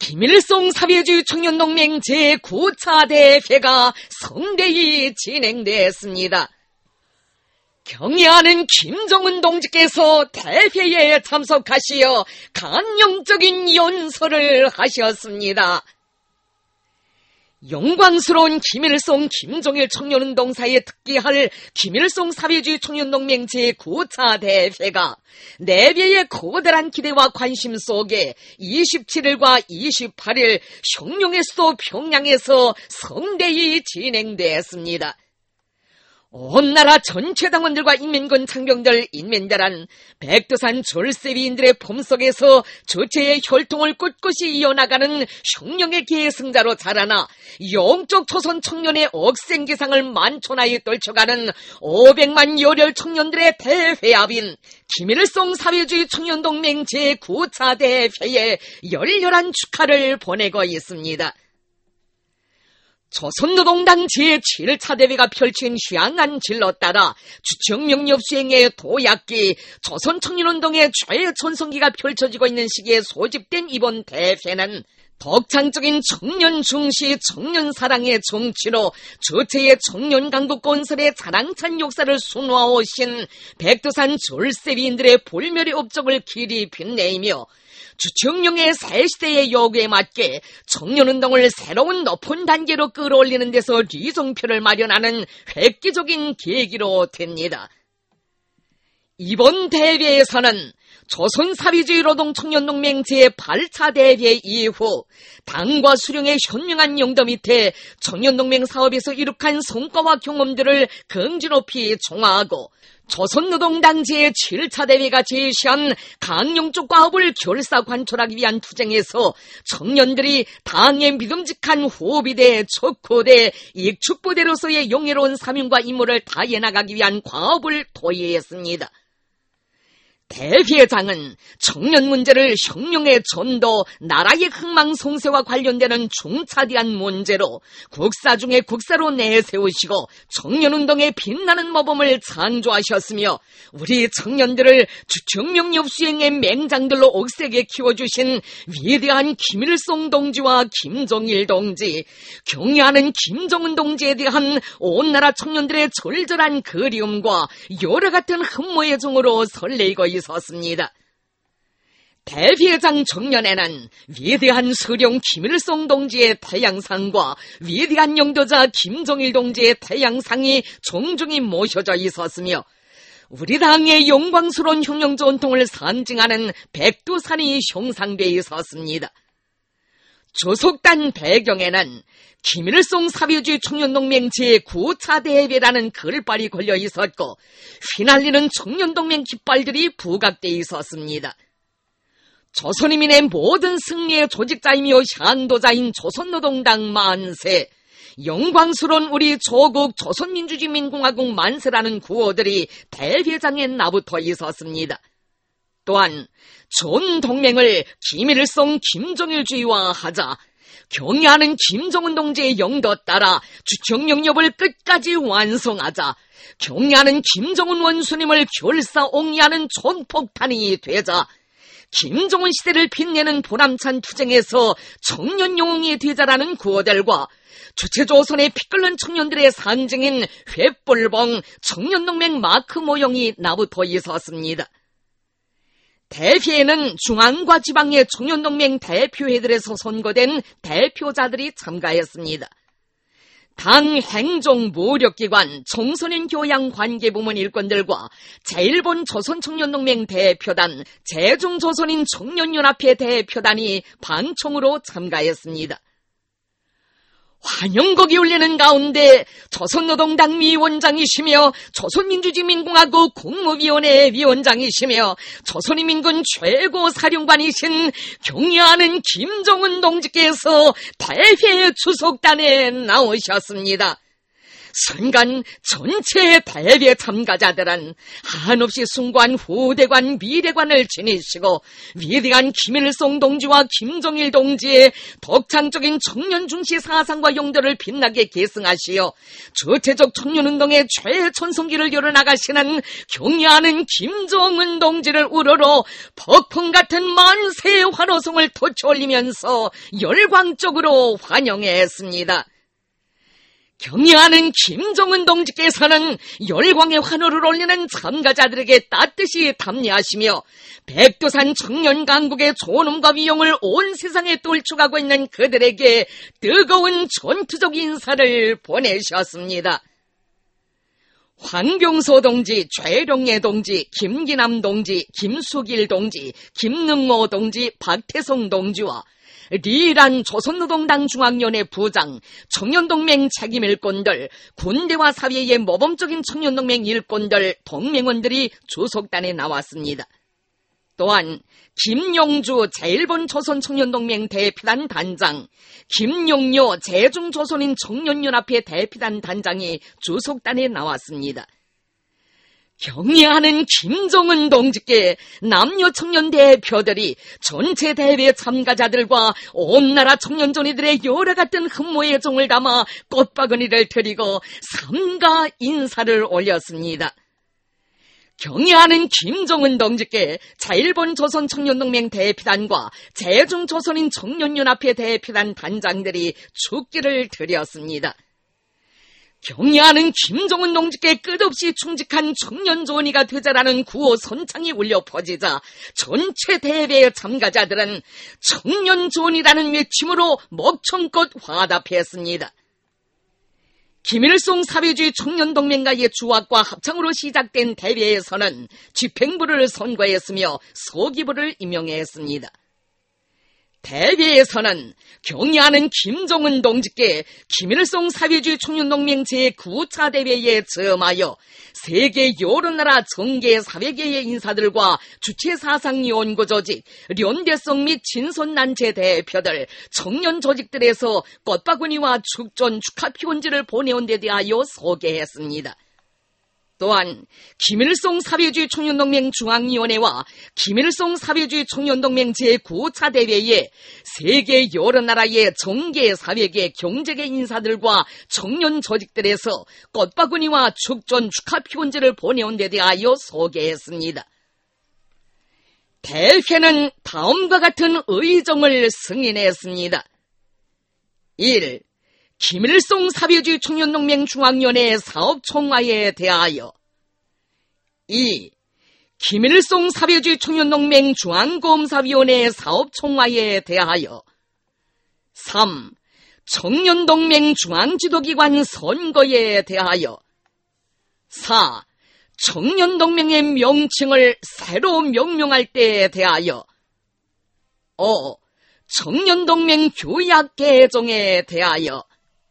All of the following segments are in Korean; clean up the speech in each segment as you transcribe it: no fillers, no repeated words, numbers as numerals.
김일성 사회주의 청년동맹 제9차 대회가 성대히 진행됐습니다. 경의하는 김정은 동지께서 대회에 참석하시어 강령적인 연설을 하셨습니다. 영광스러운 김일성 김정일 청년운동 사이에 특기할 김일성 사회주의 청년동맹 제9차 대회가 내외의 거대한 기대와 관심 속에 27일과 28일 혁명의 수도 평양에서 성대히 진행되었습니다. 온 나라 전체 당원들과 인민군 창병들 인민대란 백두산 졸세위인들의 품속에서 주체의 혈통을 꿋꿋이 이어나가는 혁명의 계승자로 자라나 영적 조선 청년의 억센기상을 만천하에 떨쳐가는 500만 열혈 청년들의 대회합인 김일성 사회주의 청년동맹 제9차 대회에 열렬한 축하를 보내고 있습니다. 조선노동당 제7차 대회가 펼친 휴양한 진로 따라 주청명령 수행의 도약기 조선청년운동의 최전성기가 펼쳐지고 있는 시기에 소집된 이번 대회는 덕창적인 청년 중시 청년 사랑의 정치로 주체의 청년 강국 건설의 자랑찬 역사를 수놓아오신 백두산 졸세위인들의 볼멸의 업적을 길이 빛내이며 주청룡의 새 시대의 요구에 맞게 청년운동을 새로운 높은 단계로 끌어올리는 데서 리정표를 마련하는 획기적인 계기로 됩니다. 이번 대회에서는 조선사회주의 노동청년동맹 제8차 대회 이후 당과 수령의 현명한 영도 밑에 청년동맹 사업에서 이룩한 성과와 경험들을 긍지 높이 총화하고 조선노동당 제7차 대회가 제시한 강령적 과업을 결사관철하기 위한 투쟁에서 청년들이 당의 믿음직한 호비대, 척후대, 익축부대로서의 영예로운 사명과 임무를 다해 나가기 위한 과업을 토의했습니다. 대회장은 청년 문제를 혁명의 전도, 나라의 흥망성쇠와 관련되는 중차대한 문제로 국사 중에 국사로 내세우시고 청년운동의 빛나는 모범을 창조하셨으며 우리 청년들을 주청명령 수행의 맹장들로 억세게 키워주신 위대한 김일성 동지와 김정일 동지, 경애하는 김정은 동지에 대한 온 나라 청년들의 절절한 그리움과 여러 같은 흠모의 정으로 설레이고 있었습니다. 대회장 정년에는 위대한 서령 김일성 동지의 태양상과 위대한 영도자 김정일 동지의 태양상이 종중히 모셔져 있었으며 우리 당의 영광스러운 혁명 전통을 상징하는 백두산이 형상되어 있었습니다. 조속단 배경에는 김일성 사회주의 청년동맹 제9차 대회라는 글발이 걸려 있었고 휘날리는 청년동맹 깃발들이 부각되어 있었습니다. 조선인민의 모든 승리의 조직자이며 향도자인 조선노동당 만세, 영광스러운 우리 조국 조선민주주의민공화국 만세라는 구호들이 대회장에 나붙어 있었습니다. 또한 전 동맹을 김일성 김정일주의화하자, 경애하는 김정은 동지의 영도 따라 주청영협을 끝까지 완성하자, 경애하는 김정은 원수님을 결사옹리하는 총폭탄이 되자, 김정은 시대를 빛내는 보람찬 투쟁에서 청년 영웅이 되자라는 구호들과 주체조선의 피 끓는 청년들의 상징인 횃불봉 청년동맹 마크 모형이 나붙어 있었습니다. 대회에는 중앙과 지방의 청년동맹 대표회들에서 선거된 대표자들이 참가했습니다. 당 행정무력기관 청소년 교양관계부문 일꾼들과 제1본 조선청년동맹 대표단, 제중조선인 청년연합회 대표단이 방청으로 참가했습니다. 환영곡이 울리는 가운데 조선노동당 위원장이시며 조선민주주의민공화국 국무위원회 위원장이시며 조선인민군 최고 사령관이신 경애하는 김정은 동지께서 대회 추석단에 나오셨습니다. 순간 전체 대회 참가자들은 한없이 숭고한 후대관, 미래관을 지니시고 위대한 김일성 동지와 김정일 동지의 덕창적인 청년 중시 사상과 용도를 빛나게 계승하시어 주체적 청년운동의 최전성기를 이뤄나가시는 경애하는 김정은 동지를 우러러 폭풍 같은 만세의 환호성을 토쳐올리면서 열광적으로 환영했습니다. 경애하는 김정은 동지께서는 열광의 환호를 올리는 참가자들에게 따뜻이 답례하시며 백두산 청년 강국의 존엄과 위용을 온 세상에 떨쳐가고 있는 그들에게 뜨거운 전투적 인사를 보내셨습니다. 황병소 동지, 최룡예 동지, 김기남 동지, 김수길 동지, 김능모 동지, 박태성 동지와 리란 조선노동당 중앙위원회 부장, 청년동맹 책임 일꾼들, 군대와 사회의 모범적인 청년동맹 일꾼들, 동맹원들이 주석단에 나왔습니다. 또한 김용주 제1본 조선청년동맹 대표단 단장, 김용료 제중조선인 청년연합회 대표단 단장이 주석단에 나왔습니다. 경애하는 김정은 동지께 남녀 청년 대표들이 전체 대회 참가자들과 온 나라 청년존이들의 여러 같은 흠모의 정을 담아 꽃바구니를 드리고 삼가 인사를 올렸습니다. 경애하는 김정은 동지께 제1본 조선청년동맹 대표단과 제중조선인 청년연합회 대표단 단장들이 축기를 드렸습니다. 경애하는 김정은 동지께 끝없이 충직한 청년조언이가 되자라는 구호 선창이 울려 퍼지자 전체 대회의 참가자들은 청년조언이라는 외침으로 목청껏 화답했습니다. 김일성 사회주의 청년동맹과의 주합과 합창으로 시작된 대회에서는 집행부를 선거했으며 서기부를 임명했습니다. 대회에서는 경애하는 김정은 동지께 김일성 사회주의 청년동맹 제9차 대회에 점하여 세계 여러 나라 정계 사회계의 인사들과 주체사상연구조직, 연대성 및 친선단체 대표들, 청년 조직들에서 꽃바구니와 축전 축하피원지를 보내온 데 대하여 소개했습니다. 또한 김일성 사회주의 청년동맹 중앙위원회와 김일성 사회주의 청년동맹 제9차 대회에 세계 여러 나라의 정계, 사회계, 경제계 인사들과 청년 조직들에서 꽃바구니와 축전 축하피원지를 보내온 데 대하여 소개했습니다. 대회는 다음과 같은 의정을 승인했습니다. 1. 김일성 사회주의 청년동맹 중앙위원회 사업총화에 대하여 2. 김일성 사회주의 청년동맹 중앙검사위원회 사업총화에 대하여 3. 청년동맹 중앙지도기관 선거에 대하여 4. 청년동맹의 명칭을 새로 명명할 때에 대하여 5. 청년동맹 규약 개정에 대하여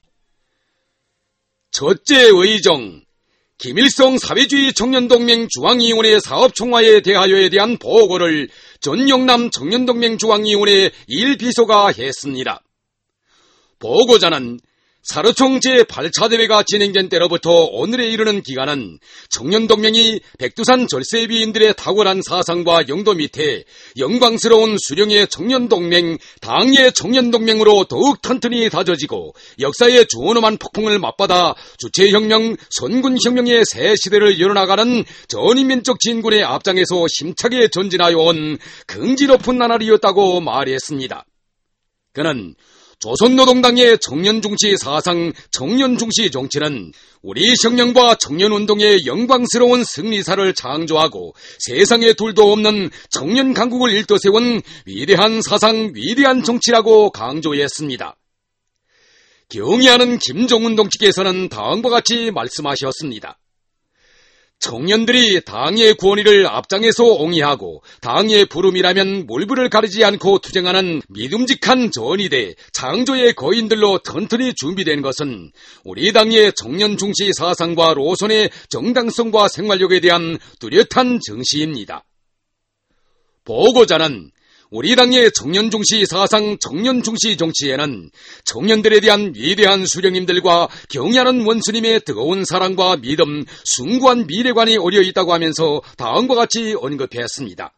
첫째 의정, 김일성 사회주의 청년동맹 중앙위원회 사업총화에 대하여에 대한 보고를 전영남 청년동맹 중앙위원회 1비서가 했습니다. 보고자는 사르총 제8차 대회가 진행된 때로부터 오늘에 이르는 기간은 청년동맹이 백두산 절세비인들의 탁월한 사상과 영도 밑에 영광스러운 수령의 청년동맹, 당의 청년동맹으로 더욱 튼튼히 다져지고 역사의 존엄한 폭풍을 맞받아 주체혁명, 선군혁명의 새 시대를 열어나가는 전인민족 진군의 앞장에서 힘차게 전진하여 온 긍지 높은 나날이었다고 말했습니다. 그는 조선노동당의 청년중시 사상, 청년중시 정치는 우리 혁명과 청년운동의 영광스러운 승리사를 창조하고 세상에 둘도 없는 청년 강국을 일떠세운 위대한 사상, 위대한 정치라고 강조했습니다. 경애하는 김정은 동지께서는 다음과 같이 말씀하셨습니다. 청년들이 당의 권위를 앞장에서 옹이하고 당의 부름이라면 몰부를 가리지 않고 투쟁하는 믿음직한 전위대 창조의 거인들로 튼튼히 준비된 것은 우리 당의 청년 중시 사상과 로선의 정당성과 생활력에 대한 뚜렷한 증시입니다. 보고자는 우리 당의 청년중시 사상, 청년중시 정치에는 청년들에 대한 위대한 수령님들과 경애하는 원수님의 뜨거운 사랑과 믿음, 숭고한 미래관이 어려 있다고 하면서 다음과 같이 언급했습니다.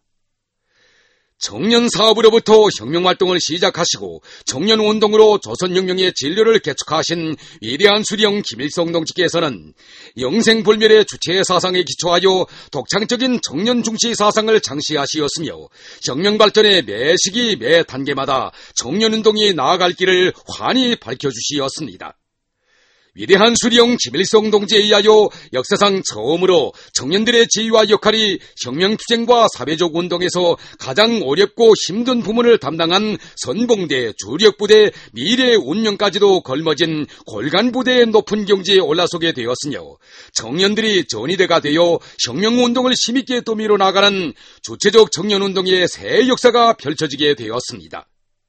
청년 사업으로부터 혁명활동을 시작하시고 청년운동으로 조선혁명의 진료를 개척하신 위대한 수령 김일성 동지께서는 영생불멸의 주체 사상에 기초하여 독창적인 청년중시 사상을 창시하시었으며 혁명발전의 매 시기 매 단계마다 청년운동이 나아갈 길을 환히 밝혀주시었습니다. 위대한 수령 김일성 동지에 의하여 역사상 처음으로 청년들의 지위와 역할이 혁명투쟁과 사회적 운동에서 가장 어렵고 힘든 부문을 담당한 선봉대, 주력부대, 미래 운명까지도 걸머진 골간부대의 높은 경지에 올라서게 되었으며 청년들이 전위대가 되어 혁명운동을 힘있게 떠밀어 나가는 주체적 청년운동의 새 역사가 펼쳐지게 되었습니다.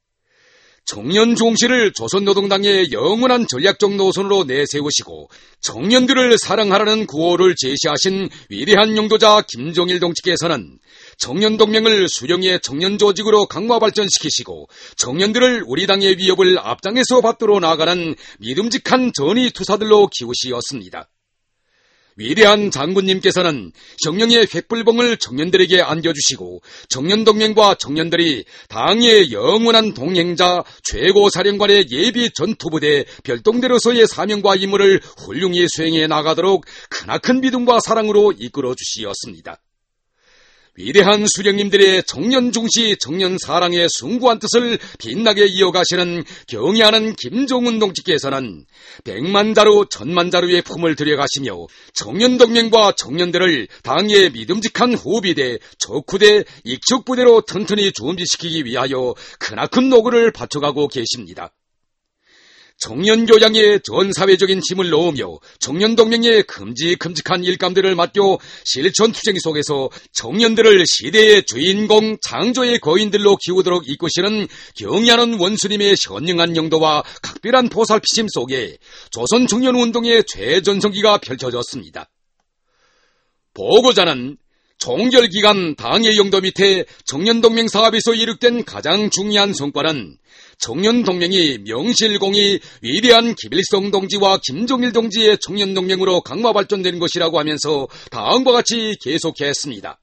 청년 종시를 조선노동당의 영원한 전략적 노선으로 내세우시고 청년들을 사랑하라는 구호를 제시하신 위대한 영도자 김정일 동지께서는 청년동맹을 수령의 청년조직으로 강화 발전시키시고 청년들을 우리 당의 위협을 앞장에서 받들어 나가는 믿음직한 전의투사들로 키우시었습니다. 위대한 장군님께서는 혁명의 횃불봉을 청년들에게 안겨주시고 청년동맹과 청년들이 당의 영원한 동행자 최고사령관의 예비 전투부대 별동대로서의 사명과 임무를 훌륭히 수행해 나가도록 크나큰 믿음과 사랑으로 이끌어 주시었습니다. 위대한 수령님들의 청년중시, 청년사랑의 숭고한 뜻을 빛나게 이어가시는 경애하는 김정은 동지께서는 백만자루, 천만자루의 품을 들여가시며 청년동맹과 청년들을 당의 믿음직한 호비대, 적후대, 익척부대로 튼튼히 준비시키기 위하여 크나큰 노고를 바쳐가고 계십니다. 청년교양에 전 사회적인 힘을 넣으며 청년동맹의 큼직큼직한 일감들을 맡겨 실천투쟁 속에서 청년들을 시대의 주인공, 창조의 거인들로 키우도록 이끄시는 경애하는 원수님의 현명한 영도와 각별한 보살피심 속에 조선청년운동의 최전성기가 펼쳐졌습니다. 보고자는 종결기간 당의 영도 밑에 청년동맹 사업에서 이룩된 가장 중요한 성과는 청년동맹이 명실공히 위대한 김일성 동지와 김정일 동지의 청년동맹으로 강화 발전된 것이라고 하면서 다음과 같이 계속했습니다.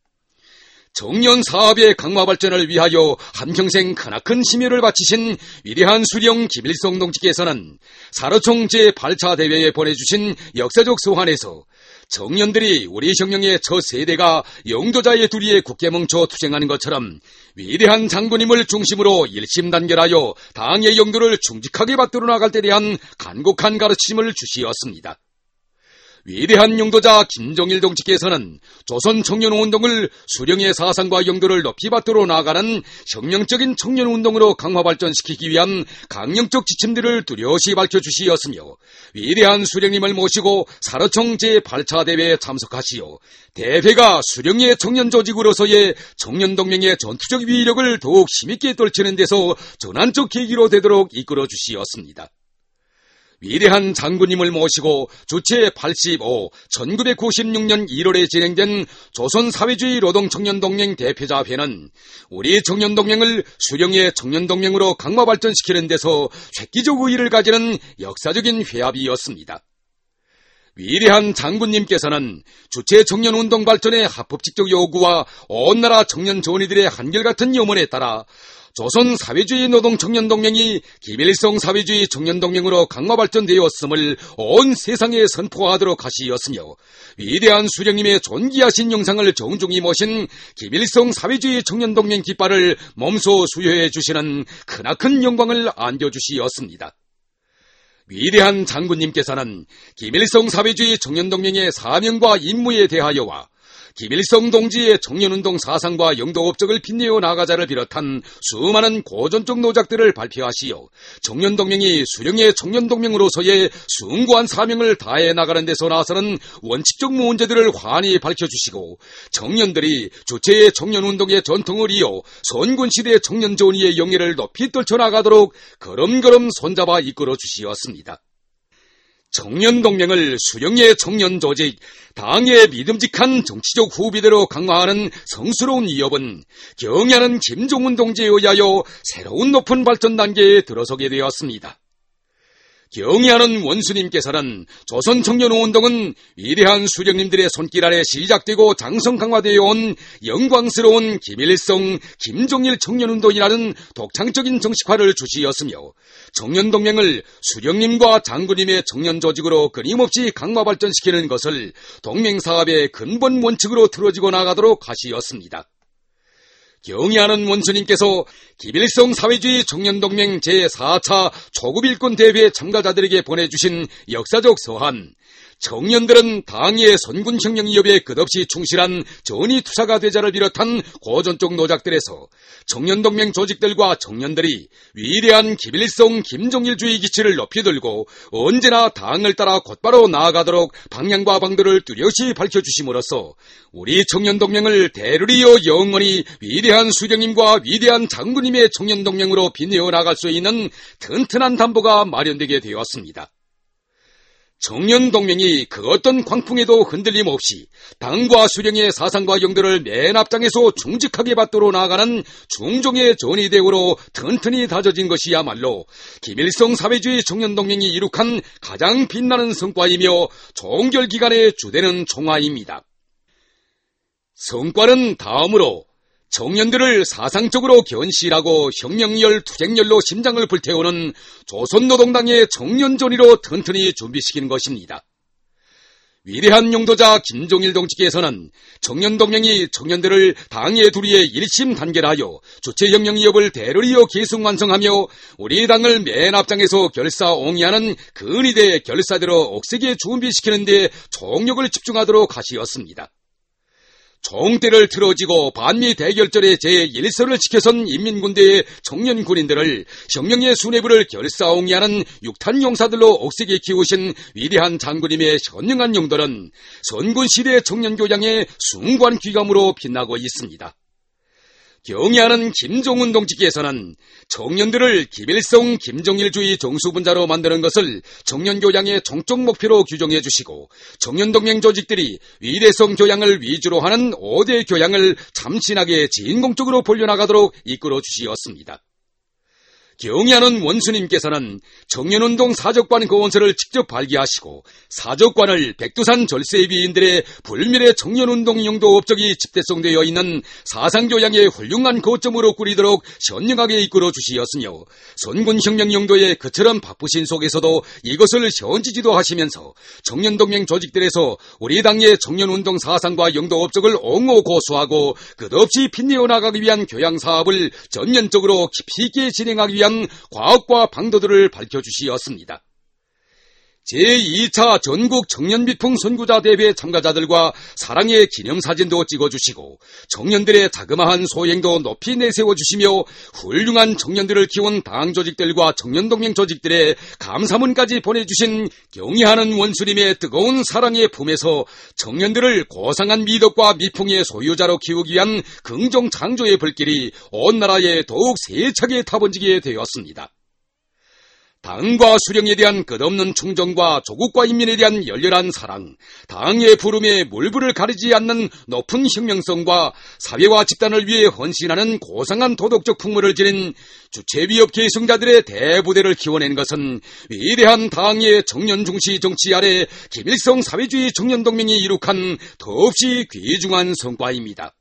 청년 사업의 강화 발전을 위하여 한평생 크나큰 심혈을 바치신 위대한 수령 김일성 동지께서는 사로총 제8차 대회에 보내주신 역사적 소환에서 청년들이 우리 혁명의 첫 세대가 영도자의 둘이에 굳게 뭉쳐 투쟁하는 것처럼 위대한 장군님을 중심으로 일심단결하여 당의 영도를 충직하게 받들어 나갈 때 대한 간곡한 가르침을 주시었습니다. 위대한 영도자 김정일 동지께서는 조선 청년운동을 수령의 사상과 영도를 높이 받들어 나가는 혁명적인 청년운동으로 강화 발전시키기 위한 강령적 지침들을 뚜렷이 밝혀주시었으며 위대한 수령님을 모시고 사로총 제8차 대회에 참석하시어 대회가 수령의 청년조직으로서의 청년동맹의 전투적 위력을 더욱 힘있게 떨치는 데서 전환적 계기로 되도록 이끌어 주시었습니다. 위대한 장군님을 모시고 주체 85, 1996년 1월에 진행된 조선사회주의 노동청년동맹 대표자회는 우리 청년동맹을 수령의 청년동맹으로 강화 발전시키는 데서 획기적 의의를 가지는 역사적인 회합이었습니다. 위대한 장군님께서는 주체 청년운동 발전의 합법직적 요구와 온 나라 청년 전의들의 한결같은 염원에 따라 조선 사회주의 노동청년동맹이 김일성 사회주의 청년동맹으로 강화 발전되었음을 온 세상에 선포하도록 하시었으며 위대한 수령님의 존귀하신 영상을 정중히 모신 김일성 사회주의 청년동맹 깃발을 몸소 수여해 주시는 크나큰 영광을 안겨주시었습니다. 위대한 장군님께서는 김일성 사회주의 청년동맹의 사명과 임무에 대하여와 김일성 동지의 청년운동 사상과 영도 업적을 빛내어 나가자를 비롯한 수많은 고전적 노작들을 발표하시어 청년동맹이 수령의 청년동맹으로서의 숭고한 사명을 다해 나가는 데서 나서는 원칙적 문제들을 환히 밝혀주시고 청년들이 주체의 청년운동의 전통을 이어 선군시대 청년전의의 영예를 높이 떨쳐나가도록 걸음걸음 손잡아 이끌어 주시었습니다. 청년동맹을 수령의 청년조직, 당의 믿음직한 정치적 후비대로 강화하는 성스러운 위협은 경애하는 김종운 동지에 의하여 새로운 높은 발전 단계에 들어서게 되었습니다. 경애하는 원수님께서는 조선청년운동은 위대한 수령님들의 손길 아래 시작되고 장성 강화되어 온 영광스러운 김일성, 김정일 청년운동이라는 독창적인 정식화를 주시었으며 청년동맹을 수령님과 장군님의 청년조직으로 끊임없이 강화 발전시키는 것을 동맹사업의 근본 원칙으로 틀어지고 나가도록 하시었습니다. 경애하는 원수님께서 김일성 사회주의 청년동맹 제4차 초급일꾼 대회 참가자들에게 보내주신 역사적 서한, 청년들은 당의 선군혁명위협에 끝없이 충실한 전의투사가 되자를 비롯한 고전적 노작들에서 청년동맹 조직들과 청년들이 위대한 김일성 김정일주의 기치를 높이 들고 언제나 당을 따라 곧바로 나아가도록 방향과 방도를 뚜렷이 밝혀주심으로써 우리 청년동맹을 대르리어 영원히 위대한 수령님과 위대한 장군님의 청년동맹으로 빛내어 나갈 수 있는 튼튼한 담보가 마련되게 되었습니다. 청년동맹이 그 어떤 광풍에도 흔들림 없이 당과 수령의 사상과 영도를 맨 앞장에서 중직하게 받들어 나아가는 중종의 전의대우로 튼튼히 다져진 것이야말로 김일성 사회주의 청년동맹이 이룩한 가장 빛나는 성과이며 종결기간의 주되는 총화입니다. 성과는 다음으로 청년들을 사상적으로 견실하고 혁명열, 투쟁열로 심장을 불태우는 조선노동당의 청년전의로 튼튼히 준비시키는 것입니다. 위대한 용도자 김종일 동지께서는 청년동맹이 청년들을 당의 두리에 일심 단결하여 주체혁명 위협을 대르리어 계승 완성하며 우리 당을 맨 앞장에서 결사옹이하는 근위대 결사대로 억세게 준비시키는 데 총력을 집중하도록 하시었습니다. 총대를 틀어지고 반미 대결전의 제1선을 지켜선 인민군대의 청년 군인들을 혁명의 수뇌부를 결사옹이하는 육탄 용사들로 억세게 키우신 위대한 장군님의 현명한 용도는 선군시대 청년교장의 숭고한 귀감으로 빛나고 있습니다. 경애하는 김종운 동지께서는 청년들을 김일성 김정일주의 정수분자로 만드는 것을 청년교양의 총적 목표로 규정해 주시고 청년동맹 조직들이 위대성 교양을 위주로 하는 5대 교양을 참신하게 진공적으로 벌려나가도록 이끌어 주시었습니다. 경애하는 원수님께서는 청년운동 사적관 거원서를 직접 발기하시고 사적관을 백두산 절세비인들의 불멸의 청년운동 용도 업적이 집대성되어 있는 사상교양의 훌륭한 거점으로 꾸리도록 현명하게 이끌어 주시었으며 선군혁명 용도의 그처럼 바쁘신 속에서도 이것을 현지지도 하시면서 청년동맹 조직들에서 우리 당의 청년운동 사상과 용도 업적을 옹호 고수하고 끝없이 빛내어 나가기 위한 교양사업을 전면적으로 깊이 있게 진행하기 위한 과학과 방도들을 밝혀주시었습니다. 제2차 전국 청년비풍 선구자 대회 참가자들과 사랑의 기념사진도 찍어주시고 청년들의 자그마한 소행도 높이 내세워주시며 훌륭한 청년들을 키운 당 조직들과 청년동맹 조직들의 감사문까지 보내주신 경애하는 원수님의 뜨거운 사랑의 품에서 청년들을 고상한 미덕과 미풍의 소유자로 키우기 위한 긍정 창조의 불길이 온 나라에 더욱 세차게 타번지게 되었습니다. 당과 수령에 대한 끝없는 충정과 조국과 인민에 대한 열렬한 사랑, 당의 부름에 물불을 가리지 않는 높은 혁명성과 사회와 집단을 위해 헌신하는 고상한 도덕적 풍물을 지닌 주체위협 계승자들의 대부대를 키워낸 것은 위대한 당의 청년중시 정치 아래 김일성 사회주의 청년동맹이 이룩한 더없이 귀중한 성과입니다.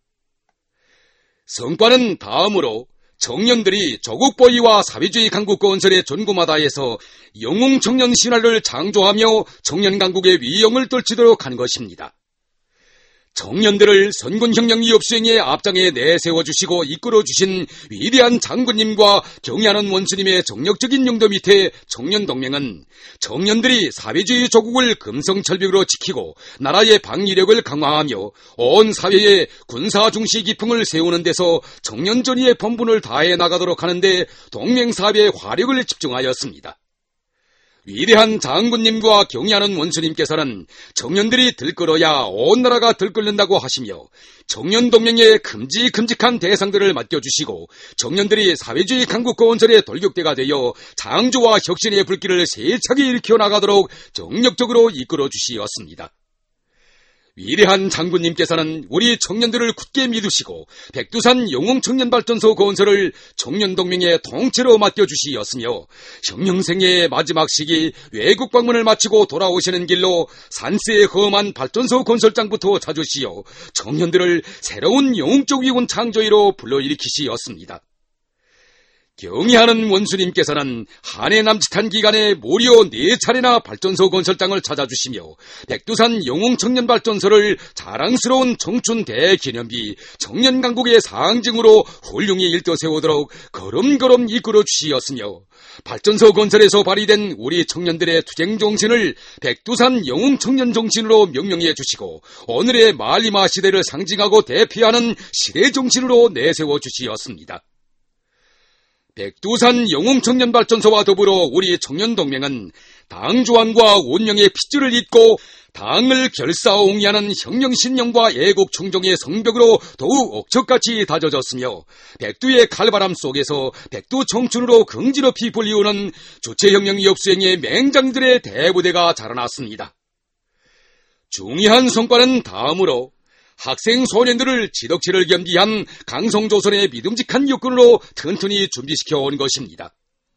성과는 다음으로 청년들이 조국보위와 사회주의 강국 건설의 전구마다에서 영웅 청년 신화를 창조하며 청년 강국의 위용을 떨치도록 한 것입니다. 청년들을 선군혁명 위협 수행의 앞장에 내세워주시고 이끌어주신 위대한 장군님과 경애하는 원수님의 정력적인 용도 밑에 청년동맹은 청년들이 사회주의 조국을 금성철벽으로 지키고 나라의 방위력을 강화하며 온 사회에 군사중시 기풍을 세우는 데서 청년전의의 본분을 다해 나가도록 하는데 동맹사업의 화력을 집중하였습니다. 위대한 장군님과 경의하는 원수님께서는 청년들이 들끓어야 온 나라가 들끓는다고 하시며 청년동맹의 큼직큼직한 대상들을 맡겨주시고 청년들이 사회주의 강국 건설의 돌격대가 되어 창조와 혁신의 불길을 세차게 일으켜 나가도록 정력적으로 이끌어 주시었습니다. 위대한 장군님께서는 우리 청년들을 굳게 믿으시고 백두산 영웅청년발전소 건설을 청년동맹의 통째로 맡겨주시었으며 혁명생의 마지막 시기 외국 방문을 마치고 돌아오시는 길로 산세에 험한 발전소 건설장부터 찾으시어 청년들을 새로운 영웅적 위군 창조위로 불러일으키시었습니다. 경의하는 원수님께서는 한 해 남짓한 기간에 무려 4차례나 발전소 건설장을 찾아주시며 백두산 영웅청년발전소를 자랑스러운 청춘 대기념비 청년강국의 상징으로 훌륭히 일떠세우도록 걸음걸음 이끌어 주시었으며 발전소 건설에서 발휘된 우리 청년들의 투쟁정신을 백두산 영웅청년정신으로 명명해 주시고 오늘의 말리마 시대를 상징하고 대표하는 시대정신으로 내세워 주시었습니다. 백두산 영웅청년발전소와 더불어 우리 청년동맹은 당조안과 운명의 핏줄을 잇고 당을 결사옹이하는 혁명신념과 애국충정의 성벽으로 더욱 억척같이 다져졌으며 백두의 칼바람 속에서 백두청춘으로 긍지럽이 불리우는 주체혁명 위협수행의 맹장들의 대부대가 자라났습니다. 중요한 성과는 다음으로 학생 소년들을 지덕체를 겸비한 강성조선의 믿음직한 육군으로 튼튼히 준비시켜 온 것입니다.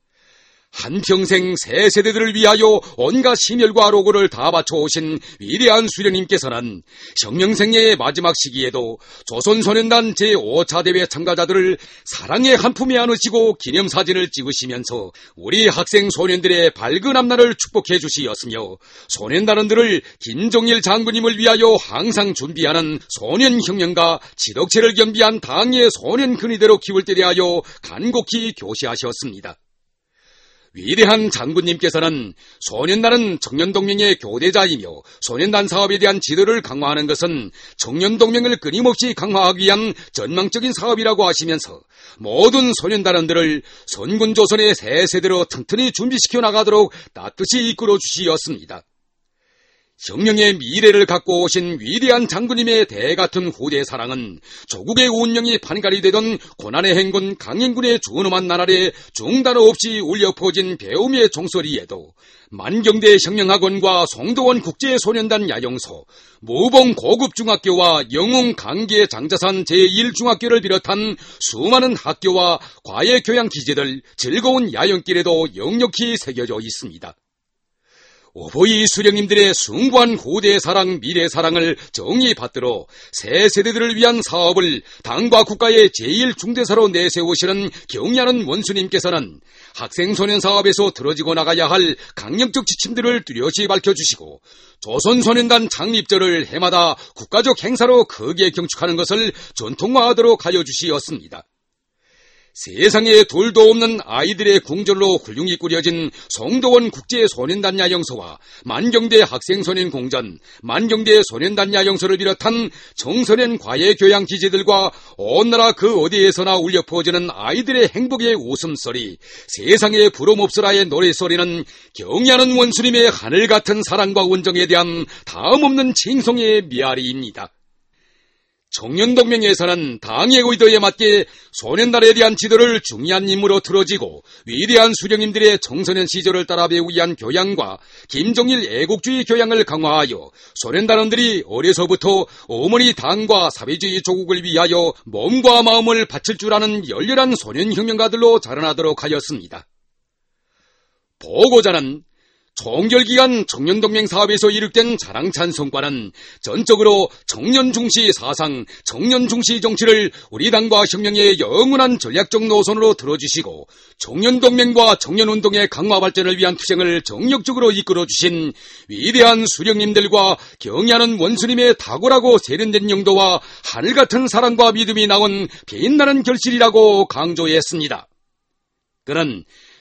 한평생 새 세대들을 위하여 온갖 심혈과 로고를 다 바쳐오신 위대한 수령님께서는 혁명생애의 마지막 시기에도 조선소년단 제5차 대회 참가자들을 사랑의 한 품에 안으시고 기념사진을 찍으시면서 우리 학생 소년들의 밝은 앞날을 축복해 주시었으며 소년단원들을 김종일 장군님을 위하여 항상 준비하는 소년혁명가 지덕체를 겸비한 당의 소년 근위대로 키울 때 대하여 간곡히 교시하셨습니다. 위대한 장군님께서는 소년단은 청년동맹의 교대자이며 소년단 사업에 대한 지도를 강화하는 것은 청년동맹을 끊임없이 강화하기 위한 전망적인 사업이라고 하시면서 모든 소년단원들을 선군조선의 새 세대로 튼튼히 준비시켜 나가도록 따뜻이 이끌어 주시었습니다. 혁명의 미래를 갖고 오신 위대한 장군님의 대같은 후대 사랑은 조국의 운명이 판갈이 되던 고난의 행군 강인군의 준엄한 나날에 중단 없이 울려 퍼진 배움의 종소리에도 만경대 혁명학원과 송도원 국제소년단 야영소, 모봉 고급중학교와 영웅 강계 장자산 제1중학교를 비롯한 수많은 학교와 과외교양기지들 즐거운 야영길에도 역력히 새겨져 있습니다. 오보이 수령님들의 숭고한 후대 사랑, 미래 사랑을 정의 받들어 새 세대들을 위한 사업을 당과 국가의 제1중대사로 내세우시는 경의하는 원수님께서는 학생소년 사업에서 들어지고 나가야 할 강력적 지침들을 뚜렷이 밝혀주시고 조선소년단 창립절을 해마다 국가적 행사로 크게 경축하는 것을 전통화하도록 하여 주시었습니다. 세상에 둘도 없는 아이들의 궁전으로 훌륭히 꾸려진 송도원 국제소년단 야영소와 만경대 학생소년공전, 만경대 소년단 야영소를 비롯한 청소년 과외교양기지들과 온 나라 그 어디에서나 울려 퍼지는 아이들의 행복의 웃음소리, 세상에 부름없으라의 노래소리는 경의하는 원수님의 하늘같은 사랑과 온정에 대한 다음없는 칭송의 미아리입니다. 청년동맹에서는 당의 의도에 맞게 소년단에 대한 지도를 중요한 임무로 틀어지고 위대한 수령님들의 청소년 시절을 따라 배우기 위한 교양과 김종일 애국주의 교양을 강화하여 소년단원들이 어려서부터 어머니 당과 사회주의 조국을 위하여 몸과 마음을 바칠 줄 아는 열렬한 소년혁명가들로 자라나도록 하였습니다. 보고자는 총결기간 청년동맹 사업에서 이룩된 자랑찬 성과는 전적으로 청년중시 사상, 청년중시 정치를 우리 당과 혁명의 영원한 전략적 노선으로 들어주시고 청년동맹과 청년운동의 강화 발전을 위한 투쟁을 정력적으로 이끌어주신 위대한 수령님들과 경의하는 원수님의 탁월하고 세련된 용도와 하늘같은 사랑과 믿음이 나온 빛나는 결실이라고 강조했습니다. 그는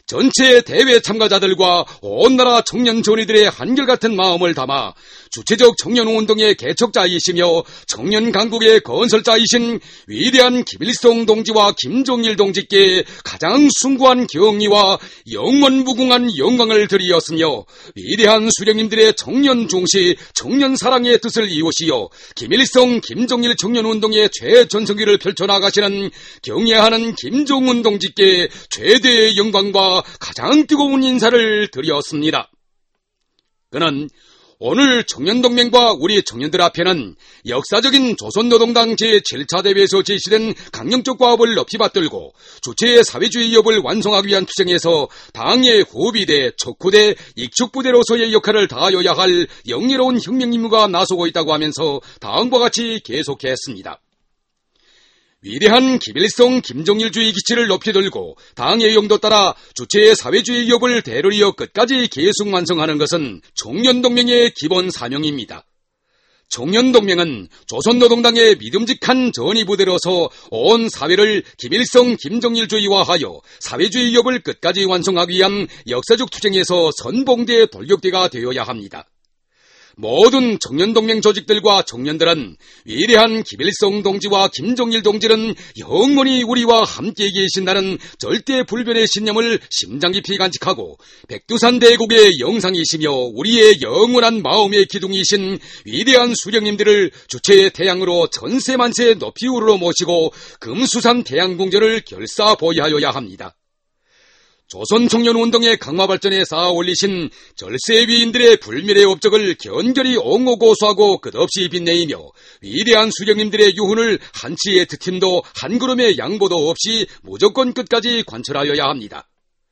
전체 대회 참가자들과 온 나라 청년 전의들의 한결같은 마음을 담아 주체적 청년운동의 개척자이시며 청년 강국의 건설자이신 위대한 김일성 동지와 김정일 동지께 가장 숭고한 경의와 영원무궁한 영광을 드리었으며 위대한 수령님들의 청년 중시, 청년 사랑의 뜻을 이루시어 김일성, 김정일 청년운동의 최전성기를 펼쳐나가시는 경애하는 김정은 동지께 최대의 영광과 가장 뜨거운 인사를 드렸습니다. 그는 오늘 청년동맹과 우리 청년들 앞에는 역사적인 조선노동당 제7차 대회에서 제시된 강령적 과업을 높이 받들고 주체의 사회주의 위협을 완성하기 위한 투쟁에서 당의 후비대, 척후대, 익축부대로서의 역할을 다하여야 할 영예로운 혁명 임무가 나서고 있다고 하면서 다음과 같이 계속했습니다. 위대한 김일성, 김정일주의 기치를 높이 들고 당의 용도 따라 주체의 사회주의 위협을 대를 이어 끝까지 계속 완성하는 것은 청년동맹의 기본 사명입니다. 청년동맹은 조선노동당의 믿음직한 전위부대로서 온 사회를 김일성, 김정일주의화하여 사회주의 위협을 끝까지 완성하기 위한 역사적 투쟁에서 선봉대의 돌격대가 되어야 합니다. 모든 청년동맹 조직들과 청년들은 위대한 김일성 동지와 김정일 동지는 영원히 우리와 함께 계신다는 절대 불변의 신념을 심장 깊이 간직하고 백두산 대국의 영상이시며 우리의 영원한 마음의 기둥이신 위대한 수령님들을 주체의 태양으로 전세만세 높이 우러러 모시고 금수산 태양궁전을 결사보이하여야 합니다. 조선 청년운동의 강화 발전에 쌓아 올리신 절세위인들의 불멸의 업적을 견결히 옹호 고수하고 끝없이 빛내이며 위대한 수령님들의 유훈을 한치의 드팀도 한 걸음의 양보도 없이 무조건 끝까지 관철하여야 합니다.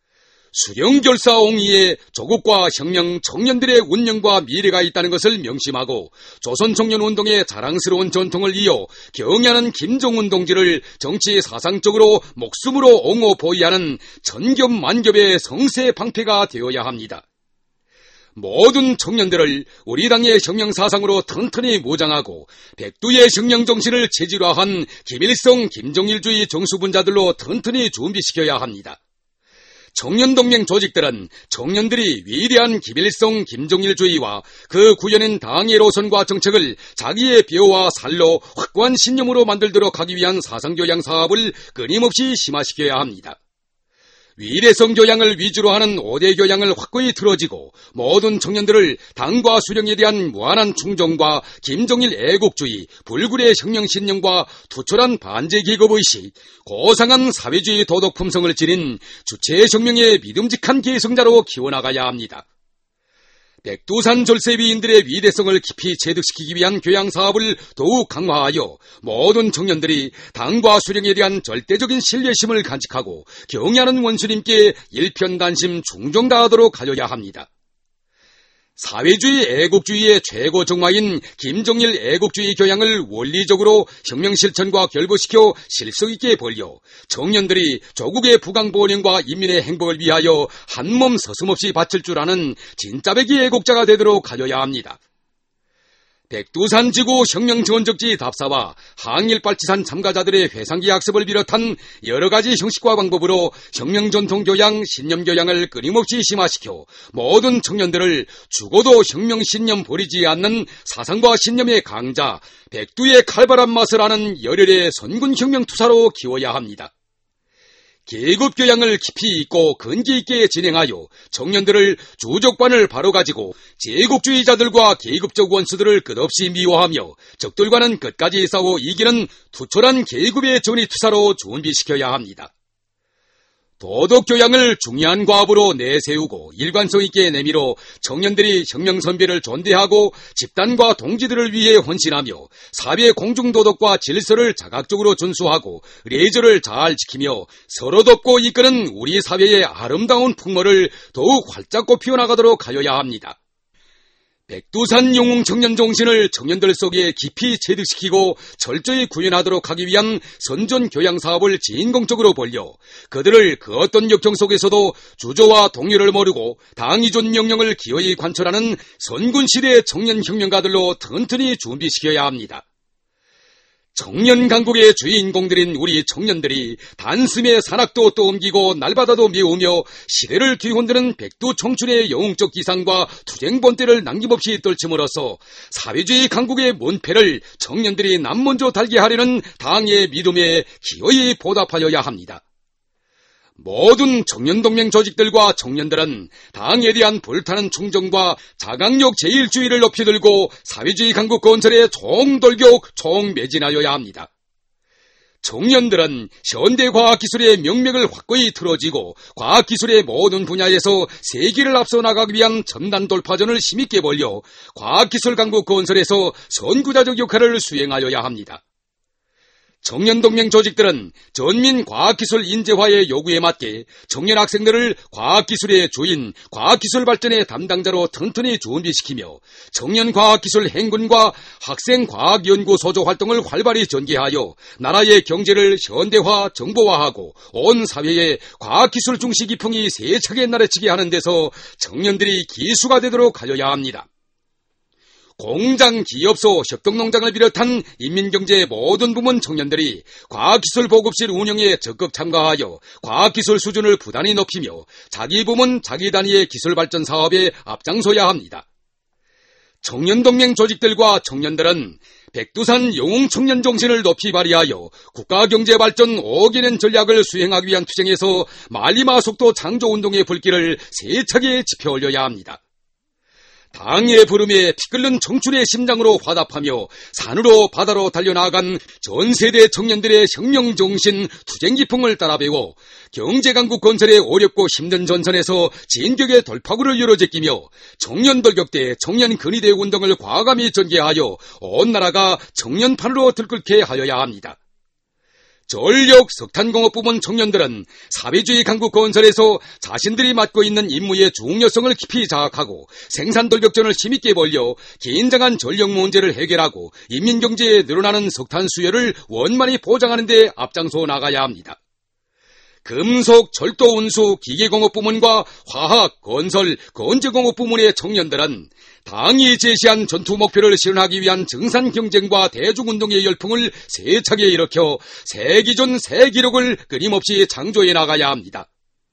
수령결사옹이에 조국과 혁명, 청년들의 운명과 미래가 있다는 것을 명심하고 조선청년운동의 자랑스러운 전통을 이어 경애하는 김정은 동지를 정치 사상적으로 목숨으로 옹호 보위하는 천겹만겹의 성세 방패가 되어야 합니다. 모든 청년들을 우리 당의 혁명 사상으로 튼튼히 무장하고 백두의 혁명 정신을 체질화한 김일성, 김정일주의 정수분자들로 튼튼히 준비시켜야 합니다. 청년동맹 조직들은 청년들이 위대한 김일성, 김정일주의와 그 구현인 당의 노선과 정책을 자기의 뼈와 살로 확고한 신념으로 만들도록 하기 위한 사상교양 사업을 끊임없이 심화시켜야 합니다. 위대성 교양을 위주로 하는 5대 교양을 확고히 틀어지고 모든 청년들을 당과 수령에 대한 무한한 충정과 김정일 애국주의, 불굴의 혁명신념과 투철한 반제기급의식, 고상한 사회주의 도덕 품성을 지닌 주체의 혁명의 믿음직한 계승자로 키워나가야 합니다. 백두산 절세위인들의 위대성을 깊이 체득시키기 위한 교양사업을 더욱 강화하여 모든 청년들이 당과 수령에 대한 절대적인 신뢰심을 간직하고 경애하는 원수님께 일편단심 충정 다하도록 하여야 합니다. 사회주의 애국주의의 최고 정화인 김정일 애국주의 교양을 원리적으로 혁명 실천과 결부시켜 실속 있게 벌려 청년들이 조국의 부강본영과 인민의 행복을 위하여 한몸 서슴없이 바칠 줄 아는 진짜배기 애국자가 되도록 하여야 합니다. 백두산 지구 혁명 전적지 답사와 항일발치산 참가자들의 회상기 학습을 비롯한 여러 가지 형식과 방법으로 혁명 전통 교양, 신념 교양을 끊임없이 심화시켜 모든 청년들을 죽어도 혁명 신념 버리지 않는 사상과 신념의 강자, 백두의 칼바람 맛을 아는 열혈의 선군 혁명 투사로 키워야 합니다. 계급교양을 깊이 있고 근기 있게 진행하여 청년들을 주적관을 바로 가지고 제국주의자들과 계급적 원수들을 끝없이 미워하며 적들과는 끝까지 싸워 이기는 투철한 계급의 전위투사로 준비시켜야 합니다. 도덕교양을 중요한 과업으로 내세우고 일관성 있게 내밀어 청년들이 혁명선배를 존대하고 집단과 동지들을 위해 헌신하며 사회 공중도덕과 질서를 자각적으로 준수하고 레이저를 잘 지키며 서로 돕고 이끄는 우리 사회의 아름다운 풍모를 더욱 활짝 피워나가도록 하여야 합니다. 백두산 영웅 청년 정신을 청년들 속에 깊이 체득시키고 철저히 구현하도록 하기 위한 선전 교양 사업을 진공적으로 벌려 그들을 그 어떤 역경 속에서도 주저와 동요를 모르고 당이존 명령을 기어이 관철하는 선군시대 청년 혁명가들로 튼튼히 준비시켜야 합니다. 청년 강국의 주인공들인 우리 청년들이 단숨에 산악도 떠옮기고 날바다도 메우며 시대를 뒤흔드는 백두 청춘의 영웅적 기상과 투쟁 본때를 남김없이 떨침으로써 사회주의 강국의 문패를 청년들이 남먼저 달게 하려는 당의 믿음에 기어이 보답하여야 합니다. 모든 청년동맹 조직들과 청년들은 당에 대한 불타는 충정과 자강력 제1주의를 높이 들고 사회주의 강국 건설에 총돌격 총매진하여야 합니다. 청년들은 현대과학기술의 명맥을 확고히 틀어지고 과학기술의 모든 분야에서 세계를 앞서 나가기 위한 첨단 돌파전을 힘있게 벌여 과학기술 강국 건설에서 선구자적 역할을 수행하여야 합니다. 청년동맹 조직들은 전민 과학기술 인재화의 요구에 맞게 청년 학생들을 과학기술의 주인, 과학기술 발전의 담당자로 튼튼히 준비시키며 청년 과학기술 행군과 학생과학연구소조 활동을 활발히 전개하여 나라의 경제를 현대화, 정보화하고 온 사회에 과학기술 중시 기풍이 세차게 날아치게 하는 데서 청년들이 기수가 되도록 하여야 합니다. 공장, 기업소, 협동농장을 비롯한 인민경제의 모든 부문 청년들이 과학기술 보급실 운영에 적극 참가하여 과학기술 수준을 부단히 높이며 자기 부문, 자기 단위의 기술 발전 사업에 앞장서야 합니다. 청년동맹 조직들과 청년들은 백두산 영웅청년 정신을 높이 발휘하여 국가경제발전 5개년 전략을 수행하기 위한 투쟁에서 말리마속도 창조운동의 불길을 세차게 지펴올려야 합니다. 당의 부름에 피 끓는 청춘의 심장으로 화답하며 산으로 바다로 달려나간 전세대 청년들의 혁명정신, 투쟁기풍을 따라 배워 경제강국 건설의 어렵고 힘든 전선에서 진격의 돌파구를 열어제끼며 청년돌격대, 청년근위대 운동을 과감히 전개하여 온 나라가 청년판으로 들끓게 하여야 합니다. 전력 석탄공업 부문 청년들은 사회주의 강국 건설에서 자신들이 맡고 있는 임무의 중요성을 깊이 자각하고 생산돌격전을 힘있게 벌여 긴장한 전력 문제를 해결하고 인민경제에 늘어나는 석탄 수요를 원만히 보장하는 데 앞장서 나가야 합니다. 금속, 철도, 운수, 기계공업 부문과 화학, 건설, 건재공업 부문의 청년들은 당이 제시한 전투 목표를 실현하기 위한 증산 경쟁과 대중운동의 열풍을 세차게 일으켜 세기존 새 기록을 끊임없이 창조해 나가야 합니다.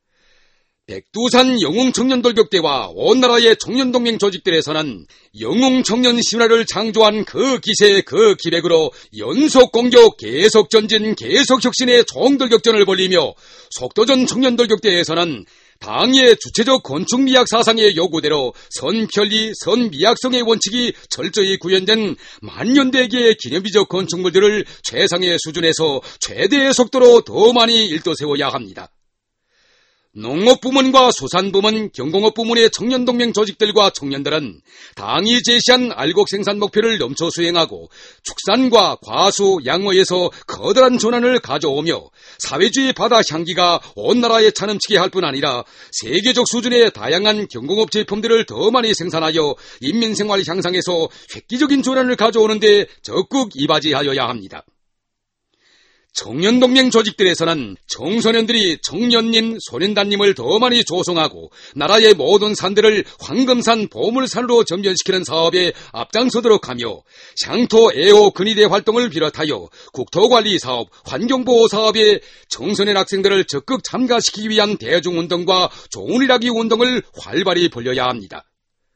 백두산 영웅청년돌격대와 온 나라의 청년동맹 조직들에서는 영웅청년 신화를 창조한 그 기세, 그 기백으로 연속 공격, 계속 전진, 계속 혁신의 총돌격전을 벌이며 속도전 청년돌격대에서는 당의 주체적 건축미학 사상의 요구대로 선편리, 선미학성의 원칙이 철저히 구현된 만년대계의 기념비적 건축물들을 최상의 수준에서 최대의 속도로 더 많이 일도세워야 합니다. 농업부문과 수산부문, 경공업부문의 청년동맹 조직들과 청년들은 당이 제시한 알곡 생산 목표를 넘쳐 수행하고 축산과 과수, 양어에서 커다란 전환을 가져오며 사회주의 바다 향기가 온 나라에 차넘치게 할 뿐 아니라 세계적 수준의 다양한 경공업 제품들을 더 많이 생산하여 인민생활 향상에서 획기적인 전환을 가져오는 데 적극 이바지하여야 합니다. 청년동맹 조직들에서는 청소년들이 청년님, 소년단님을 더 많이 조성하고 나라의 모든 산들을 황금산, 보물산으로 전변시키는 사업에 앞장서도록 하며 향토, 애호, 근위대 활동을 비롯하여 국토관리 사업, 환경보호 사업에 청소년 학생들을 적극 참가시키기 위한 대중운동과 좋은일하기 운동을 활발히 벌여야 합니다.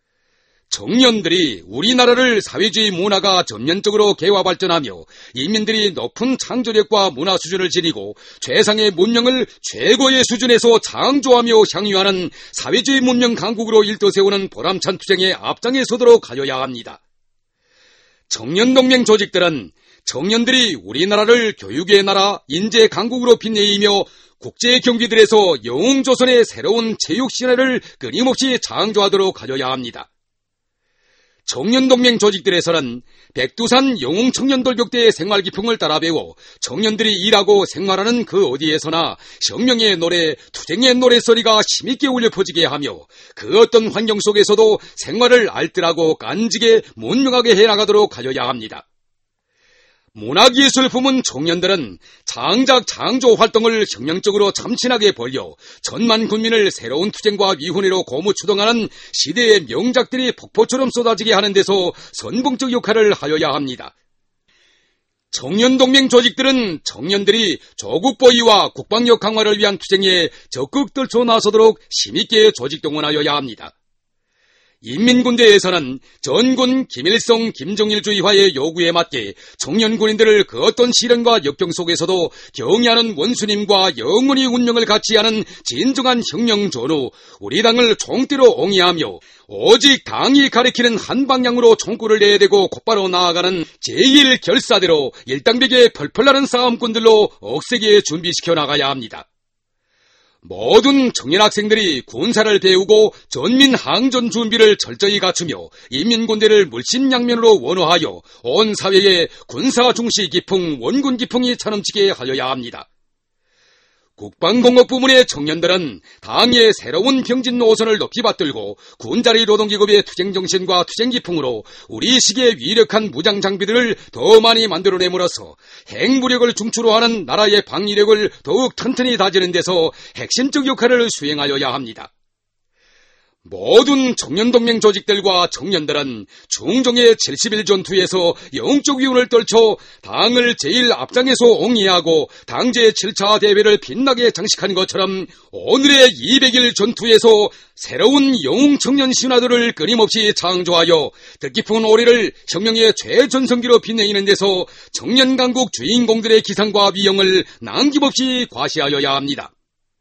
청년들이 우리나라를 사회주의 문화가 전면적으로 개화 발전하며 인민들이 높은 창조력과 문화 수준을 지니고 최상의 문명을 최고의 수준에서 창조하며 향유하는 사회주의 문명 강국으로 일떠세우는 보람찬 투쟁에 앞장에 서도록 하여야 합니다. 청년동맹 조직들은 청년들이 우리나라를 교육의 나라, 인재 강국으로 빛내이며 국제 경기들에서 영웅조선의 새로운 체육 신화를 끊임없이 창조하도록 하여야 합니다. 청년동맹 조직들에서는 백두산 영웅청년돌격대의 생활기풍을 따라 배워 청년들이 일하고 생활하는 그 어디에서나 혁명의 노래, 투쟁의 노래소리가 힘있게 울려 퍼지게 하며 그 어떤 환경 속에서도 생활을 알뜰하고 깐지게 문명하게 해나가도록 하여야 합니다. 문화기술 부문 청년들은 창작 창조 활동을 혁명적으로 참신하게 벌여 전만 국민을 새로운 투쟁과 위훈회로 고무추동하는 시대의 명작들이 폭포처럼 쏟아지게 하는 데서 선봉적 역할을 하여야 합니다. 청년동맹 조직들은 청년들이 조국 보위와 국방력 강화를 위한 투쟁에 적극 떨쳐 나서도록 힘있게 조직 동원하여야 합니다. 인민군대에서는 전군 김일성 김정일주의화의 요구에 맞게 청년 군인들을 그 어떤 시련과 역경 속에서도 경의하는 원수님과 영원히 운명을 같이 하는 진정한 혁명 전후 우리 당을 총대로 옹이하며 오직 당이 가리키는 한 방향으로 총구를 내야되고 곧바로 나아가는 제1결사대로 일당백의 펄펄 나는 싸움꾼들로 억세게 준비시켜 나가야 합니다. 모든 청년 학생들이 군사를 배우고 전민 항전 준비를 철저히 갖추며 인민군대를 물심양면으로 원호하여 온 사회에 군사 중시 기풍, 원군 기풍이 차넘치게 하여야 합니다. 국방공업 부문의 청년들은 당의 새로운 경진 노선을 높이 받들고 군자리 노동기업의 투쟁정신과 투쟁기풍으로 우리 시기의 위력한 무장장비들을 더 많이 만들어내므로써 핵무력을 중추로 하는 나라의 방위력을 더욱 튼튼히 다지는 데서 핵심적 역할을 수행하여야 합니다. 모든 청년동맹 조직들과 청년들은 중종의 70일 전투에서 영적 위훈을 떨쳐 당을 제일 앞장에서 옹이하고 당제 7차 대회를 빛나게 장식한 것처럼 오늘의 200일 전투에서 새로운 영웅 청년 신화들을 끊임없이 창조하여 뜻깊은 올해를 혁명의 최전성기로 빛내는 데서 청년 강국 주인공들의 기상과 위용을 남김없이 과시하여야 합니다.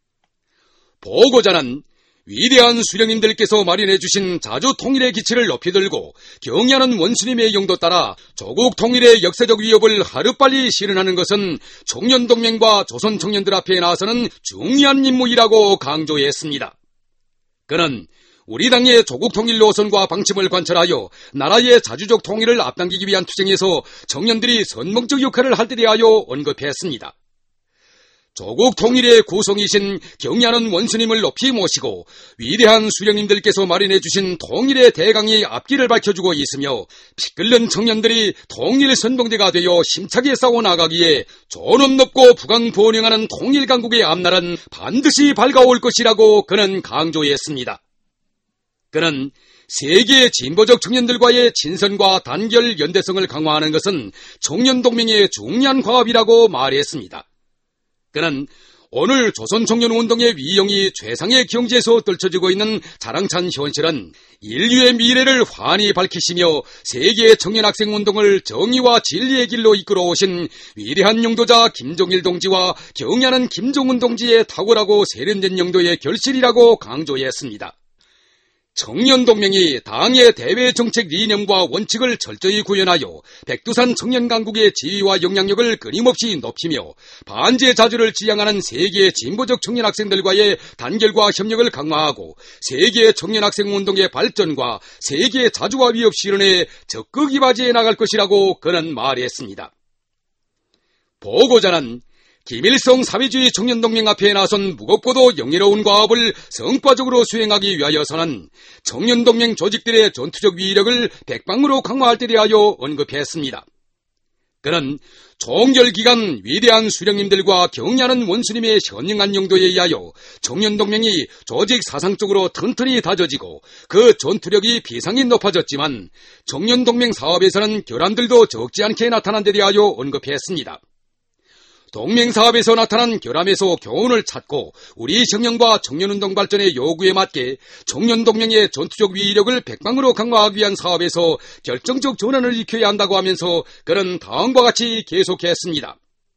보고자는 위대한 수령님들께서 마련해 주신 자주 통일의 기치를 높이 들고 경의하는 원수님의 용도 따라 조국 통일의 역사적 위협을 하루빨리 실현하는 것은 청년동맹과 조선 청년들 앞에 나서는 중요한 임무이라고 강조했습니다. 그는 우리 당의 조국 통일 노선과 방침을 관철하여 나라의 자주적 통일을 앞당기기 위한 투쟁에서 청년들이 선봉적 역할을 할 때 대하여 언급했습니다. 조국 통일의 구성이신 경의하는 원수님을 높이 모시고 위대한 수령님들께서 마련해 주신 통일의 대강이 앞길을 밝혀주고 있으며 피 끓는 청년들이 통일 선봉대가 되어 힘차게 싸워나가기에 존엄 높고 부강번영하는 통일강국의 앞날은 반드시 밝아올 것이라고 그는 강조했습니다. 그는 세계 진보적 청년들과의 친선과 단결 연대성을 강화하는 것은 청년동맹의 중요한 과업이라고 말했습니다. 그는 오늘 조선청년운동의 위용이 최상의 경지에서 떨쳐지고 있는 자랑찬 현실은 인류의 미래를 환히 밝히시며 세계 청년학생운동을 정의와 진리의 길로 이끌어오신 위대한 용도자 김종일 동지와 경의하는 김종은 동지의 탁월하고 세련된 용도의 결실이라고 강조했습니다. 청년동맹이 당의 대외 정책 이념과 원칙을 철저히 구현하여 백두산 청년강국의 지위와 영향력을 끊임없이 높이며 반제 자주를 지향하는 세계 진보적 청년학생들과의 단결과 협력을 강화하고 세계 청년학생운동의 발전과 세계 자주화 위협 실현에 적극 이바지해 나갈 것이라고 그는 말했습니다. 보고자는 김일성 사회주의 청년동맹 앞에 나선 무겁고도 영예로운 과업을 성과적으로 수행하기 위하여서는 청년동맹 조직들의 전투적 위력을 백방으로 강화할 때 대하여 언급했습니다. 그는 종결기간 위대한 수령님들과 경의하는 원수님의 현명한 용도에 의하여 청년동맹이 조직 사상적으로 튼튼히 다져지고 그 전투력이 비상히 높아졌지만 청년동맹 사업에서는 결함들도 적지 않게 나타난 데 대하여 언급했습니다. 동맹사업에서 나타난 결함에서 교훈을 찾고 우리 혁명과 청년운동 발전의 요구에 맞게 청년동맹의 전투적 위력을 백방으로 강화하기 위한 사업에서 결정적 전환을 일으켜야 한다고 하면서 그는 다음과 같이 계속했습니다.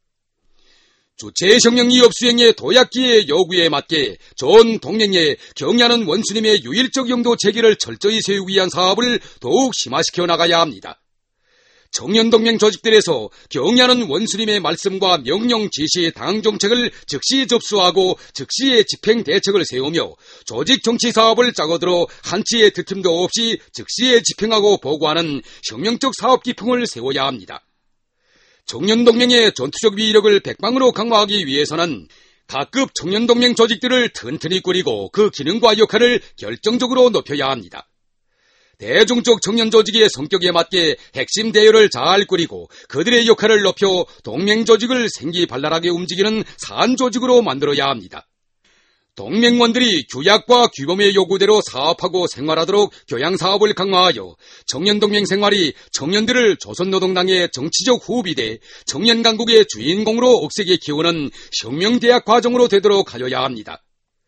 주체 혁명 이업 수행의 도약기의 요구에 맞게 전 동맹에 경의하는 원수님의 유일적 용도 체계를 철저히 세우기 위한 사업을 더욱 심화시켜 나가야 합니다. 청년동맹 조직들에서 경의하는 원수님의 말씀과 명령 지시 당 정책을 즉시 접수하고 즉시의 집행 대책을 세우며 조직 정치 사업을 짜고들어 한치의 들틈도 없이 즉시에 집행하고 보고하는 혁명적 사업 기풍을 세워야 합니다. 청년동맹의 전투적 위력을 백방으로 강화하기 위해서는 각급 청년동맹 조직들을 튼튼히 꾸리고 그 기능과 역할을 결정적으로 높여야 합니다. 대중적 청년 조직의 성격에 맞게 핵심 대열을 잘 꾸리고 그들의 역할을 높여 동맹 조직을 생기발랄하게 움직이는 산 조직으로 만들어야 합니다. 동맹원들이 규약과 규범의 요구대로 사업하고 생활하도록 교양사업을 강화하여 청년동맹 생활이 청년들을 조선노동당의 정치적 호흡이 돼 청년강국의 주인공으로 억세게 키우는 혁명대학 과정으로 되도록 하여야 합니다.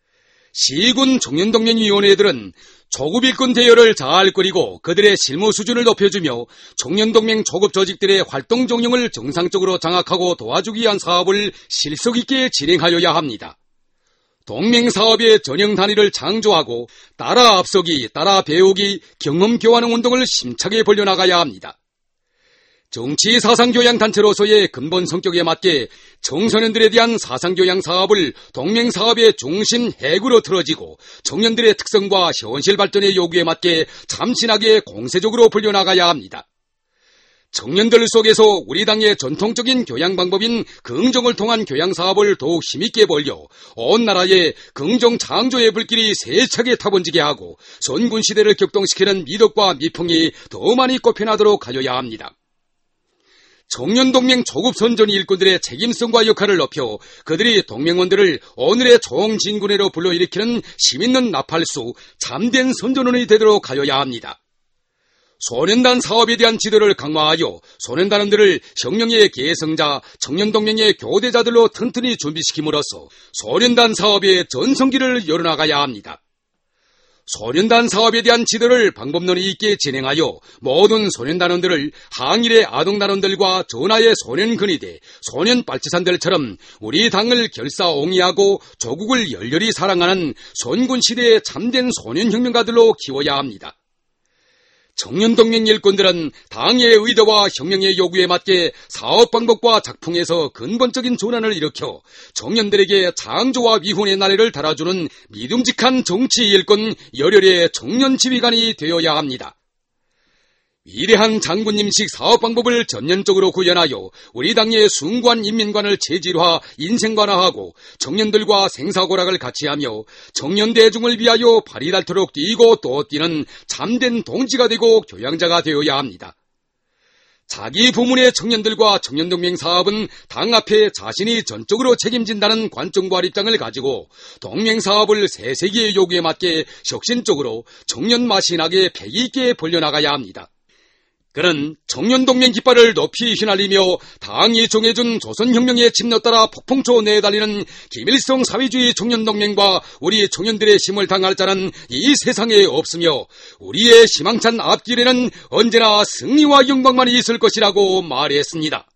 시군 청년동맹위원회들은 초급 일꾼 대여를 잘 꾸리고 그들의 실무 수준을 높여주며 청년동맹 초급 조직들의 활동 종용을 정상적으로 장악하고 도와주기 위한 사업을 실속 있게 진행하여야 합니다. 동맹사업의 전형 단위를 창조하고 따라 앞서기, 따라 배우기, 경험 교환 운동을 심차게 벌려나가야 합니다. 정치 사상교양 단체로서의 근본 성격에 맞게 청소년들에 대한 사상교양 사업을 동맹사업의 중심 핵으로 틀어지고 청년들의 특성과 현실 발전의 요구에 맞게 참신하게 공세적으로 벌려나가야 합니다. 청년들 속에서 우리 당의 전통적인 교양 방법인 긍정을 통한 교양 사업을 더욱 힘있게 벌려 온 나라에 긍정 창조의 불길이 세차게 타번지게 하고 선군 시대를 격동시키는 미덕과 미풍이 더 많이 꼽혀나도록 하여야 합니다. 청년동맹 초급 선전 일꾼들의 책임성과 역할을 높여 그들이 동맹원들을 오늘의 총진군회로 불러일으키는 힘있는 나팔수, 참된 선전원이 되도록 하여야 합니다. 소년단 사업에 대한 지도를 강화하여 소년단원들을 혁명의 계승자, 청년동맹의 교대자들로 튼튼히 준비시킴으로써 소년단 사업의 전성기를 열어나가야 합니다. 소년단 사업에 대한 지도를 방법론이 있게 진행하여 모든 소년단원들을 항일의 아동단원들과 전하의 소년근위대, 소년빨치산들처럼 우리 당을 결사옹이하고 조국을 열렬히 사랑하는 선군시대의 참된 소년혁명가들로 키워야 합니다. 청년동맹 일꾼들은 당의 의도와 혁명의 요구에 맞게 사업 방법과 작풍에서 근본적인 전환을 일으켜 청년들에게 창조와 위훈의 나래를 달아주는 믿음직한 정치 일꾼 열혈의 청년 지휘관이 되어야 합니다. 위대한 장군님식 사업 방법을 전면적으로 구현하여 우리 당의 숭고한 인민관을 체질화, 인생관화하고 청년들과 생사고락을 같이하며 청년 대중을 위하여 발이 닳도록 뛰고 또 뛰는 참된 동지가 되고 교양자가 되어야 합니다. 자기 부문의 청년들과 청년동맹 사업은 당 앞에 자신이 전적으로 책임진다는 관점과 입장을 가지고 동맹사업을 새 세기의 요구에 맞게 혁신적으로 청년 마신하게 패기 있게 벌려나가야 합니다. 그는 청년동맹 깃발을 높이 휘날리며 당이 정해준 조선혁명의 침노 따라 폭풍초 내달리는 김일성 사회주의 청년동맹과 우리 청년들의 힘을 당할 자는 이 세상에 없으며 우리의 희망찬 앞길에는 언제나 승리와 영광만이 있을 것이라고 말했습니다.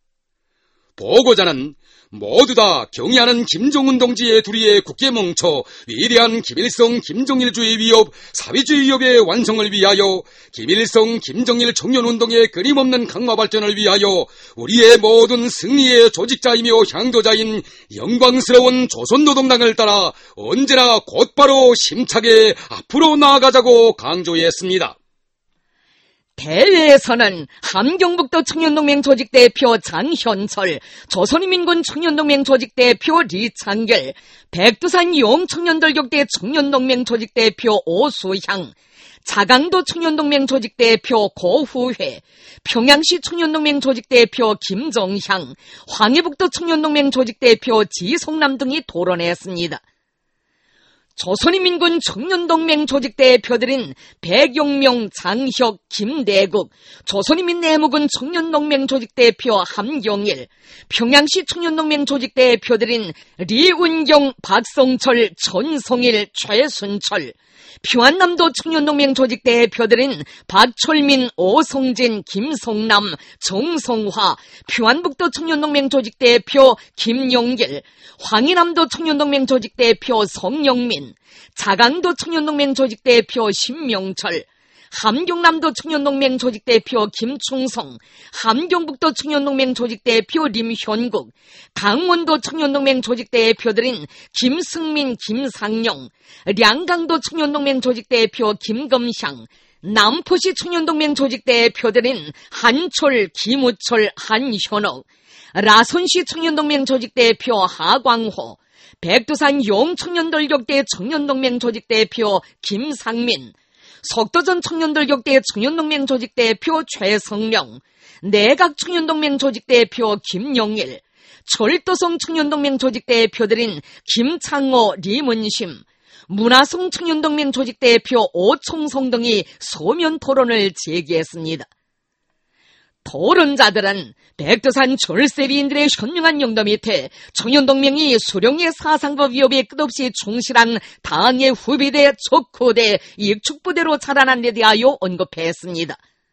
보고자는 모두 다 경의하는 김정은 동지의 둘이의 굳게 뭉쳐 위대한 김일성 김정일주의 위협, 사회주의 위협의 완성을 위하여 김일성 김정일 청년운동의 끊임없는 강화 발전을 위하여 우리의 모든 승리의 조직자이며 향도자인 영광스러운 조선노동당을 따라 언제나 곧바로 힘차게 앞으로 나아가자고 강조했습니다. 대회에서는 함경북도 청년동맹 조직대표 장현철, 조선인민군 청년동맹 조직대표 리창결, 백두산 용청년들격대 청년동맹 조직대표 오수향, 자강도 청년동맹 조직대표 고후회, 평양시 청년동맹 조직대표 김정향, 황해북도 청년동맹 조직대표 지성남 등이 토론했습니다. 조선인민군 청년동맹 조직대표들인 백용명, 장혁, 김대국, 조선인민내무군 청년동맹 조직대표 함경일, 평양시 청년동맹 조직대표들인 리운경, 박성철, 전성일, 최순철, 평안남도 청년동맹 조직대표들인 박철민, 오성진, 김성남, 정성화, 평안북도 청년동맹 조직대표 김용길, 황해남도 청년동맹 조직대표 성영민, 자강도 청년동맹 조직대표 신명철, 함경남도 청년동맹 조직대표 김충성, 함경북도 청년동맹 조직대표 림현국, 강원도 청년동맹 조직대표들인 김승민, 김상용, 량강도 청년동맹 조직대표 김금향, 남포시 청년동맹 조직대표들인 한철, 김우철, 한현옥, 라손시 청년동맹 조직대표 하광호, 백두산 용청년들격대 청년동맹 조직대표 김상민, 석도전 청년들격대 청년동맹 조직대표 최성명, 내각 청년동맹 조직대표 김영일, 철도성 청년동맹 조직 대표들인 김창호, 리문심, 문화성 청년동맹 조직 대표 오총성 등이 소면 토론을 제기했습니다. 토론자들은 백두산 졸세비인들의 현명한 용도 밑에 청년동맹이 수령의 사상과 위협에 끝없이 충실한 당의 후비대, 척후대, 익축부대로 자라난 데 대하여 언급했습니다.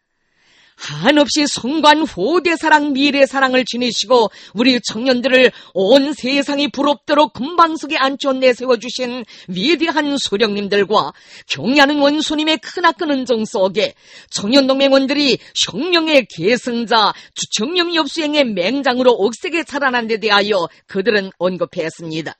한없이 성관 후대사랑 미래사랑을 지니시고 우리 청년들을 온 세상이 부럽도록 금방석에 앉혀 내세워주신 위대한 수령님들과 경애하는 원수님의 크나큰 은정 속에 청년동맹원들이 혁명의 계승자, 주청령 엽수행의 맹장으로 억세게 자라난 데 대하여 그들은 언급했습니다.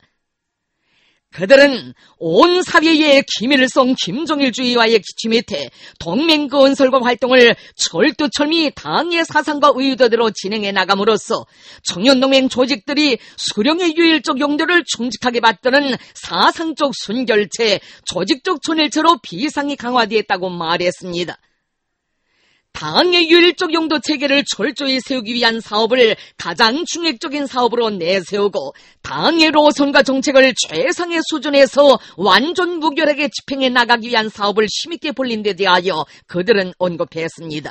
그들은 온 사회의 김일성, 김정일주의와의 기치 밑에 동맹 건설과 활동을 철두철미 당의 사상과 의도대로 진행해 나감으로써 청년동맹 조직들이 수령의 유일적 용도를 충직하게 받드는 사상적 순결체, 조직적 존일체로 비상이 강화되었다고 말했습니다. 당의 유일적 용도 체계를 철저히 세우기 위한 사업을 가장 중획적인 사업으로 내세우고 당의 노선과 정책을 최상의 수준에서 완전 무결하게 집행해 나가기 위한 사업을 힘있게 벌린 데 대하여 그들은 언급했습니다.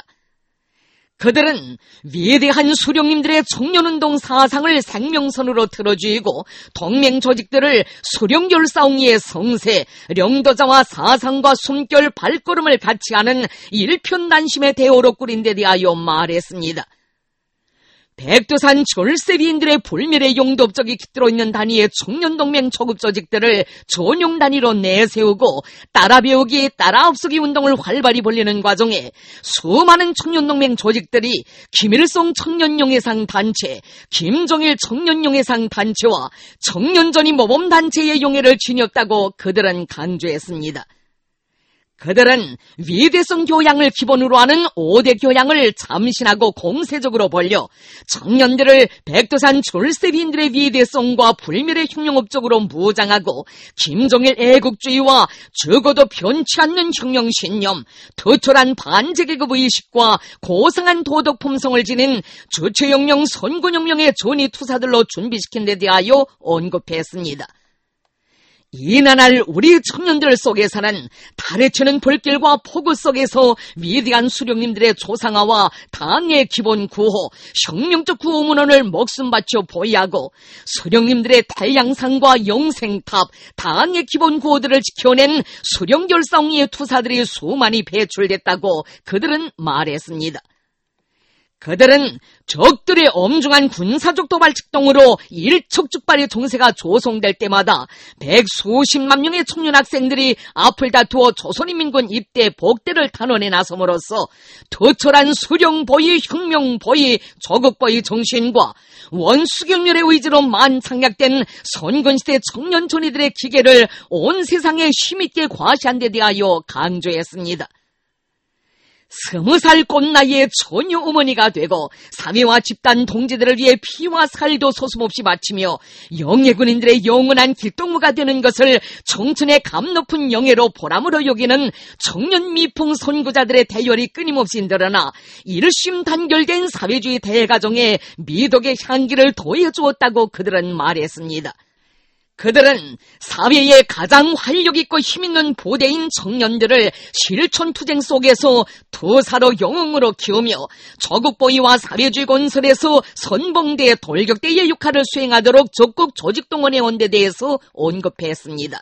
그들은 위대한 수령님들의 청년운동 사상을 생명선으로 틀어주이고 동맹 조직들을 수령결사옹이의 성세, 령도자와 사상과 숨결 발걸음을 같이 하는 일편단심의 대오로 꾸린 데 대하여 말했습니다. 백두산 졸세비인들의 불멸의 용도업적이 깃들어 있는 단위의 청년동맹 초급 조직들을 전용 단위로 내세우고 따라 배우기, 따라 앞서기 운동을 활발히 벌리는 과정에 수많은 청년동맹 조직들이 김일성 청년용해상 단체, 김정일 청년용해상 단체와 청년전이 모범단체의 용해를 지녔다고 그들은 강조했습니다. 그들은 위대성 교양을 기본으로 하는 5대 교양을 참신하고 공세적으로 벌려 청년들을 백두산 졸세비인들의 위대성과 불멸의 혁명업적으로 무장하고 김정일 애국주의와 적어도 변치 않는 혁명신념, 터철한 반제계급 의식과 고상한 도덕 품성을 지닌 주체혁명, 선군혁명의 전위투사들로 준비시킨 데 대하여 언급했습니다. 이나날 우리 청년들 속에서는 달에 치는 불길과 폭우 속에서 위대한 수령님들의 조상화와 당의 기본 구호, 혁명적 구호문헌을 목숨 바쳐 보유하고 수령님들의 태양상과 영생탑, 당의 기본 구호들을 지켜낸 수령결사옹이의 투사들이 수많이 배출됐다고 그들은 말했습니다. 그들은 적들의 엄중한 군사적 도발 직동으로 일촉즉발의 정세가 조성될 때마다 백수십만 명의 청년 학생들이 앞을 다투어 조선인민군 입대 복대를 탄원해 나섬으로써 터철한 수령보위, 혁명보위, 조국보위 정신과 원수경렬의 의지로 만창약된 선건시대 청년 전이들의 기계를 온 세상에 힘있게 과시한 데 대하여 강조했습니다. 20살 꽃나이에 처녀 어머니가 되고 사회와 집단 동지들을 위해 피와 살도 소슴없이 바치며 영예군인들의 영원한 길동무가 되는 것을 청춘의 감 높은 영예로 보람으로 여기는 청년 미풍 선구자들의 대열이 끊임없이 늘어나 일심단결된 사회주의 대가정에 미덕의 향기를 더해주었다고 그들은 말했습니다. 그들은 사회의 가장 활력있고 힘있는 부대인 청년들을 실천투쟁 속에서 투사로 영웅으로 키우며 조국보위와 사회주의 건설에서 선봉대, 돌격대의 역할을 수행하도록 적극 조직동원해 온 데 대해서 언급했습니다.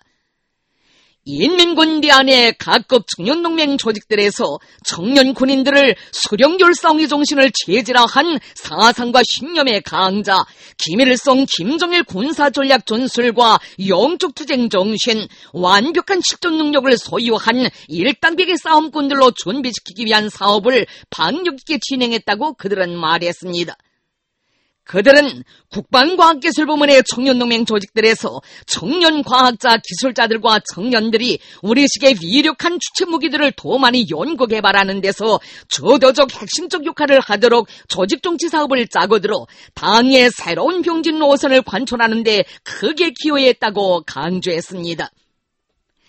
인민군대 안의 각급 청년동맹 조직들에서 청년 군인들을 수령결사옹의 정신을 체질화한 사상과 신념의 강자, 김일성, 김정일 군사전략 전술과 영적 투쟁 정신, 완벽한 실전 능력을 소유한 일당백의 싸움꾼들로 준비시키기 위한 사업을 박력 있게 진행했다고 그들은 말했습니다. 그들은 국방과학기술부문의 청년동맹 조직들에서 청년과학자, 기술자들과 청년들이 우리 시기의 위력한 주체무기들을 더 많이 연구 개발하는 데서 저도적 핵심적 역할을 하도록 조직정치 사업을 짜고 들어 당의 새로운 병진 노선을 관철하는 데 크게 기여했다고 강조했습니다.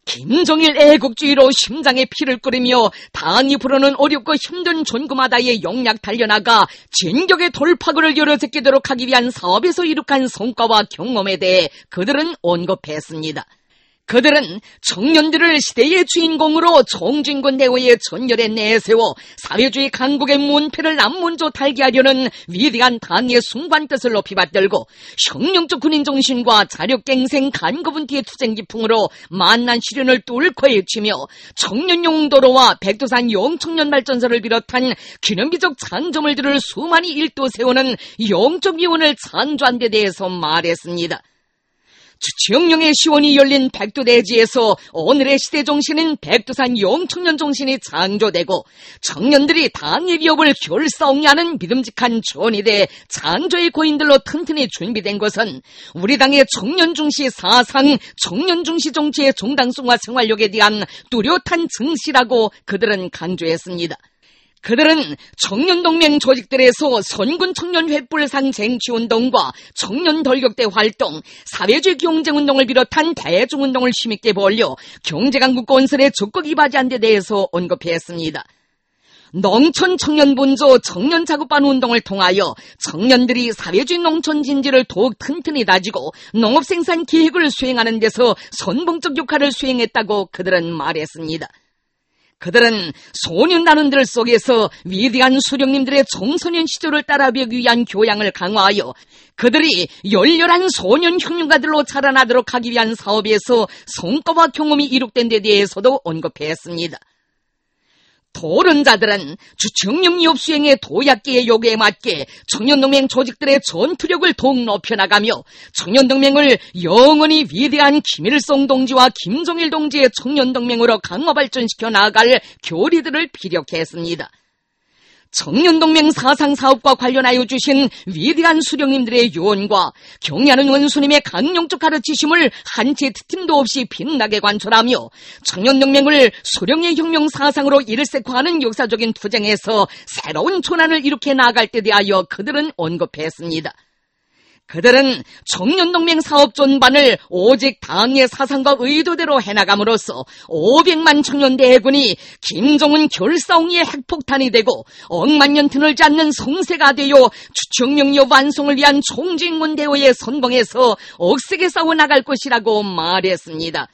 김정일 애국주의로 심장에 피를 끓이며 당이 부르는 어렵고 힘든 존구마다의 영락 달려나가 진격의 돌파구를 열어제끼도록 하기 위한 사업에서 이룩한 성과와 경험에 대해 그들은 언급했습니다. 그들은 청년들을 시대의 주인공으로 총진군 대우의 전열에 내세워 사회주의 강국의 문패를 남문조 달게 하려는 위대한 당의 숭고한 뜻을 높이 받들고 혁명적 군인정신과 자력갱생 간거분티의 투쟁기풍으로 만난 시련을 뚫고 헤치며 청년용 도로와 백두산 영청년발전소를 비롯한 기념비적 장점을들을 수많이 일도 세우는 영적 위원을 창조한 데 대해서 말했습니다. 주치영령의 시원이 열린 백두대지에서 오늘의 시대정신인 백두산 영청년 정신이 창조되고 청년들이 당의 위협을 결사옹야하는 믿음직한 전위대 창조의 고인들로 튼튼히 준비된 것은 우리 당의 청년중시 사상, 청년중시 정치의 정당성과 생활력에 대한 뚜렷한 증시라고 그들은 강조했습니다. 그들은 청년동맹 조직들에서 선군 청년 횃불상 쟁취운동과 청년 돌격대 활동, 사회주의 경쟁운동을 비롯한 대중운동을 힘있게 벌려 경제강국 건설에 적극 이바지한 데 대해서 언급했습니다. 농촌 청년분조 청년작업반 운동을 통하여 청년들이 사회주의 농촌 진지를 더욱 튼튼히 다지고 농업생산 계획을 수행하는 데서 선봉적 역할을 수행했다고 그들은 말했습니다. 그들은 소년 단원들 속에서 위대한 수령님들의 청소년 시절을 따라배우기 위한 교양을 강화하여 그들이 열렬한 소년 혁명가들로 자라나도록 하기 위한 사업에서 성과와 경험이 이룩된 데 대해서도 언급했습니다. 토론자들은 주청령 위협 수행의 도약계의 요구에 맞게 청년동맹 조직들의 전투력을 더욱 높여나가며 청년동맹을 영원히 위대한 김일성 동지와 김정일 동지의 청년동맹으로 강화 발전시켜 나아갈 교리들을 피력했습니다. 청년동맹 사상사업과 관련하여 주신 위대한 수령님들의 유언과 경애하는 원수님의 강령적 가르치심을 한치 트팀도 없이 빛나게 관철하며 청년동맹을 수령의 혁명 사상으로 일색화하는 역사적인 투쟁에서 새로운 전환을 일으켜 나아갈 때 대하여 그들은 언급했습니다. 그들은 청년동맹 사업 전반을 오직 당의 사상과 의도대로 해나감으로써 500만 청년 대군이 김정은 결사옹이의 핵폭탄이 되고 억만년 드늘지 않는 성세가 되어 주청명령 완성을 위한 총진군 대우의 선봉에서 억세게 싸워나갈 것이라고 말했습니다.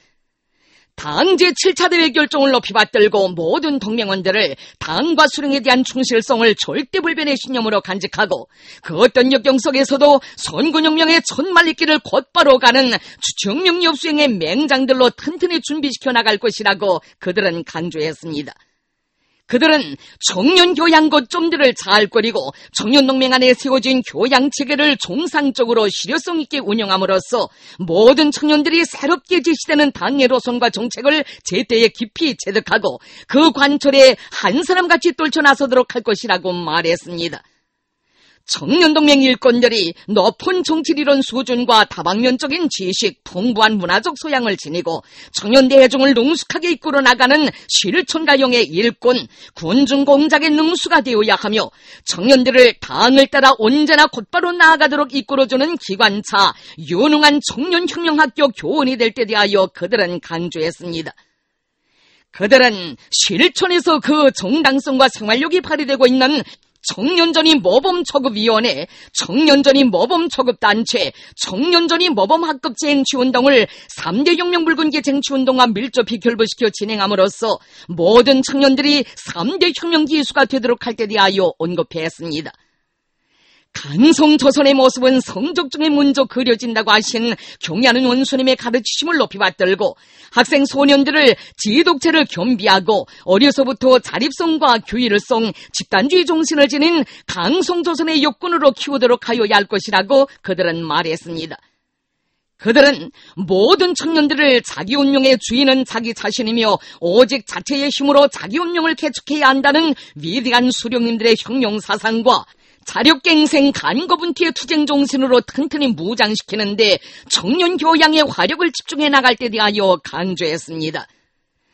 당 제7차 대회 결정을 높이 받들고 모든 동맹원들을 당과 수령에 대한 충실성을 절대불변의 신념으로 간직하고 그 어떤 역경 속에서도 선군혁명의 첫말리길을 곧바로 가는 주청명령 수행의 맹장들로 튼튼히 준비시켜 나갈 것이라고 그들은 강조했습니다. 그들은 청년 교양 거점들을 잘 꾸리고 청년동맹 안에 세워진 교양체계를 정상적으로 실효성 있게 운영함으로써 모든 청년들이 새롭게 제시되는 당의 노선과 정책을 제때에 깊이 체득하고 그 관철에 한 사람같이 떨쳐나서도록 할 것이라고 말했습니다. 청년동맹 일꾼들이 높은 정치리론 수준과 다방면적인 지식, 풍부한 문화적 소양을 지니고 청년 대중을 능숙하게 이끌어 나가는 실천가용의 일꾼, 군중공작의 능수가 되어야 하며 청년들을 당을 따라 언제나 곧바로 나아가도록 이끌어주는 기관차, 유능한 청년혁명학교 교원이 될 때 대하여 그들은 강조했습니다. 그들은 실천에서 그 정당성과 생활력이 발휘되고 있는 청년전이 모범초급위원회, 청년전이 모범초급단체, 청년전이 모범학급쟁취운동을 3대 혁명불군기 쟁취운동과 밀접히 결부시켜 진행함으로써 모든 청년들이 3대 혁명기수가 되도록 할 때 대하여 언급했습니다. 강성조선의 모습은 성적 중에 먼저 그려진다고 하신 경애하는 원수님의 가르치심을 높이 받들고 학생 소년들을 지독체를 겸비하고 어려서부터 자립성과 규율성, 집단주의 정신을 지닌 강성조선의 역군으로 키우도록 하여야 할 것이라고 그들은 말했습니다. 그들은 모든 청년들을 자기 운명의 주인은 자기 자신이며 오직 자체의 힘으로 자기 운명을 개척해야 한다는 위대한 수령님들의 혁명사상과 자력갱생 간거분티의 투쟁정신으로 튼튼히 무장시키는데 청년 교양의 화력을 집중해 나갈 때 대하여 강조했습니다.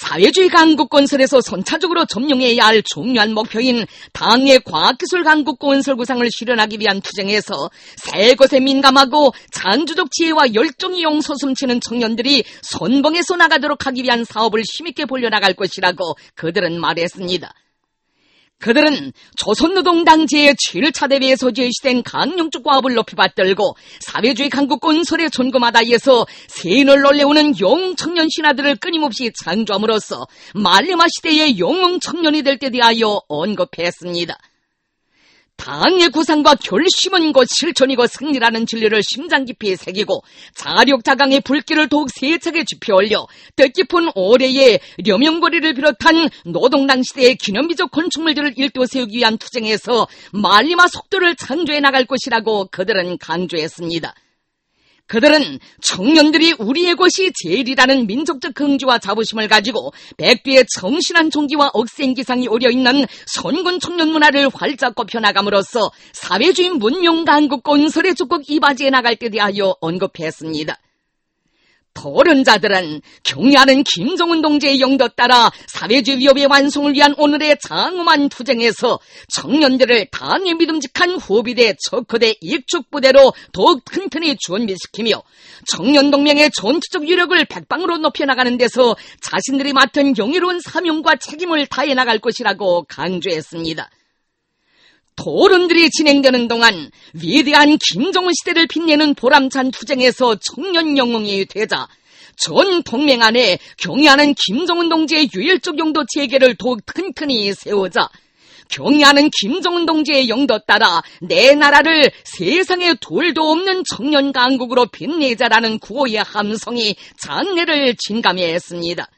사회주의 강국 건설에서 선차적으로 점령해야 할 중요한 목표인 당의 과학기술 강국 건설 구상을 실현하기 위한 투쟁에서 새 것에 민감하고 창조적 지혜와 열정이 용솟음치는 청년들이 선봉에서 나가도록 하기 위한 사업을 힘있게 벌려나갈 것이라고 그들은 말했습니다. 그들은 조선노동당 제7차 대회에서 제시된 강령적 과업을 높이 받들고 사회주의 강국 건설의 존금하다에서 세인을 놀래우는 영웅 청년 신하들을 끊임없이 창조함으로써 말레마 시대의 영웅 청년이 될 때 대하여 언급했습니다. 당의 구상과 결심은 곧 실천이고 승리라는 진리를 심장 깊이 새기고 자력자강의 불길을 더욱 세차게 지펴올려 뜻깊은 올해의 려명거리를 비롯한 노동당 시대의 기념비적 건축물들을 일도세우기 위한 투쟁에서 말리마 속도를 창조해 나갈 것이라고 그들은 강조했습니다. 그들은 청년들이 우리의 것이 제일이라는 민족적 긍지와 자부심을 가지고 백두의 정신한 종기와 억센기상이 오려있는 선군 청년 문화를 활짝 꼽혀나감으로써 사회주의 문명 강국 건설의 조국 이바지에 나갈 때 대하여 언급했습니다. 토론자들은 경애하는 김정은 동지의 영도 따라 사회주의 위협의 완성을 위한 오늘의 장엄한 투쟁에서 청년들을 당의 믿음직한 후비대 척후대 익축부대로 더욱 튼튼히 준비시키며 청년동맹의 전투적 유력을 백방으로 높여나가는 데서 자신들이 맡은 영예로운 사명과 책임을 다해 나갈 것이라고 강조했습니다. 토론들이 진행되는 동안 위대한 김정은 시대를 빛내는 보람찬 투쟁에서 청년 영웅이 되자 전 동맹 안에 경애하는 김정은 동지의 유일적 영도 체계를 더욱 튼튼히 세우자 경애하는 김정은 동지의 영도 따라 내 나라를 세상에 둘도 없는 청년 강국으로 빛내자라는 구호의 함성이 장래를 진감했습니다.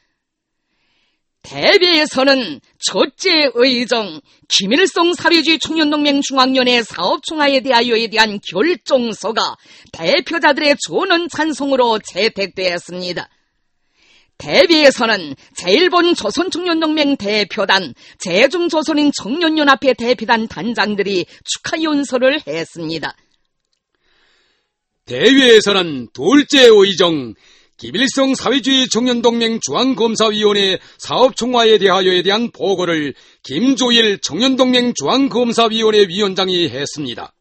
대회에서는 첫째 의정 김일성 사회주의 청년동맹 중앙위원회 사업총화에 대하여에 대한 결정서가 대표자들의 전원 찬성으로 채택되었습니다. 대회에서는 제1본 조선청년동맹 대표단, 제중조선인 청년연합회 대표단 단장들이 축하 연설을 했습니다. 대회에서는 둘째 의정 김일성 사회주의 청년동맹 중앙검사위원회 사업총화에 대하여에 대한 보고를 김조일 청년동맹 중앙검사위원회 위원장이 했습니다.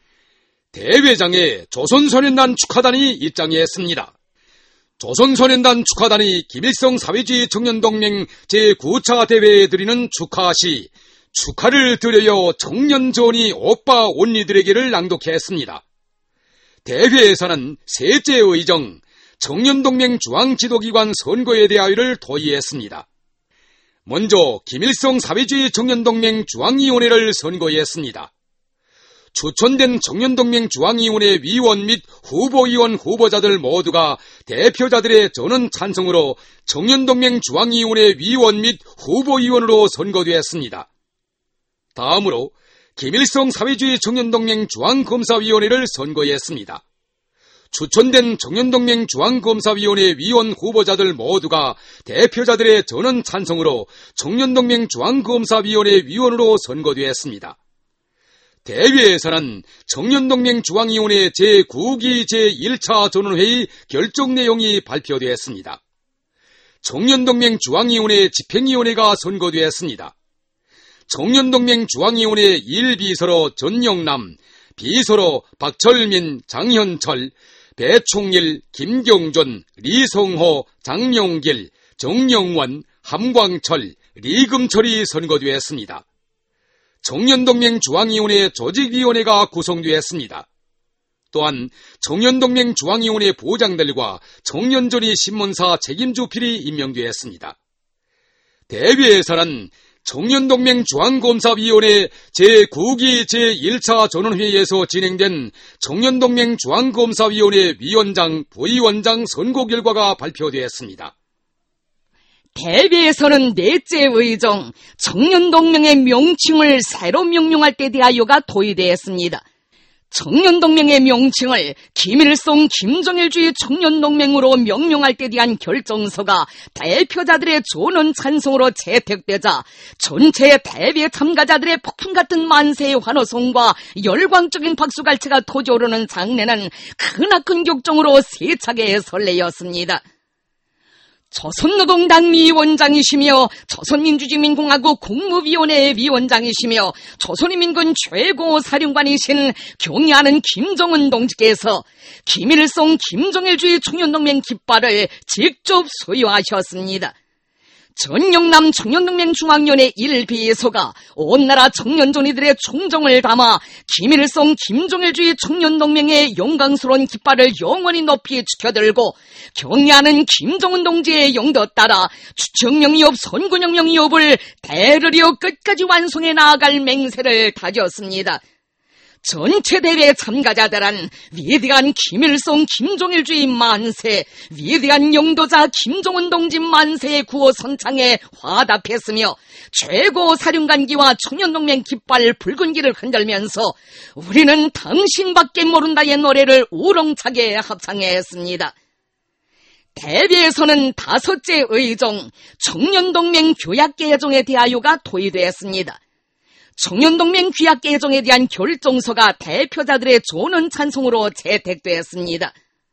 대회장에 조선소년단 축하단이 입장했습니다. 조선소년단 축하단이 김일성 사회주의 청년동맹 제9차 대회에 드리는 축하시 축하를 드려요 청년전이 오빠 온리들에게를 낭독했습니다. 대회에서는 셋째 의정 청년동맹 중앙지도기관 선거에 대하여를 도의했습니다. 먼저 김일성 사회주의 청년동맹 중앙위원회를 선거했습니다. 추천된 청년동맹 중앙위원회 위원 및 후보위원 후보자들 모두가 대표자들의 전원 찬성으로 청년동맹 중앙위원회 위원 및 후보위원으로 선거되었습니다. 다음으로 김일성 사회주의 청년동맹 중앙검사위원회를 선거했습니다. 추천된 청년동맹 중앙검사위원회 위원 후보자들 모두가 대표자들의 전원 찬성으로 청년동맹 중앙검사위원회 위원으로 선거되었습니다. 대회에서는 청년동맹 중앙위원회 제9기 제1차 전원회의 결정 내용이 발표되었습니다. 청년동맹 중앙위원회 집행위원회가 선거되었습니다. 청년동맹 중앙위원회 1비서로 전영남, 비서로 박철민, 장현철, 배충일, 김경준, 리성호, 장용길, 정영원, 함광철, 리금철이 선거되었습니다. 청년동맹 중앙위원회 조직위원회가 구성되었습니다. 또한 청년동맹 중앙위원회 부장들과 청년전의 신문사 책임주필이 임명되었습니다. 대회에서는 청년동맹 중앙검사위원회 제9기 제1차 전원회의에서 진행된 청년동맹 중앙검사위원회 위원장, 부위원장 선거 결과가 발표되었습니다. 대회에서는 넷째 의정 청년동맹의 명칭을 새로 명명할 때 대하여가 도의되었습니다. 청년동맹의 명칭을 김일성 김정일주의 청년동맹으로 명명할 때 대한 결정서가 대표자들의 전원 찬성으로 채택되자 전체 대회 참가자들의 폭풍 같은 만세의 환호성과 열광적인 박수갈채가 터져오르는 장례는 크나큰 격정으로 세차게 설레었습니다. 조선노동당 위원장이시며 조선민주주의민공화국 국무위원회 위원장이시며 조선인민군 최고 사령관이신 경의하는 김정은 동지께서 김일성 김정일주의 청년동맹 깃발을 직접 소유하셨습니다. 전영남 청년동맹 중앙위원회 1비서가 온 나라 청년존이들의 총정을 담아 김일성 김정일주의 청년동맹의 영광스러운 깃발을 영원히 높이 지켜들고 경의하는 김정은 동지의 영도 따라 주청명리업 선군혁명이업을 대르리어 끝까지 완성해 나아갈 맹세를 다졌습니다. 전체 대회 참가자들은 위대한 김일성 김정일주의 만세, 위대한 영도자 김정은 동지 만세의 구호 선창에 화답했으며 최고 사령관기와 청년동맹 깃발 붉은기를 흔들면서 우리는 당신밖에 모른다의 노래를 우렁차게 합창했습니다. 대회에서는 5째 의정 청년동맹 규약개정에 대하여가 도의되었습니다. 청년동맹 규약개정에 대한 결정서가 대표자들의 조는 찬송으로 채택되었습니다.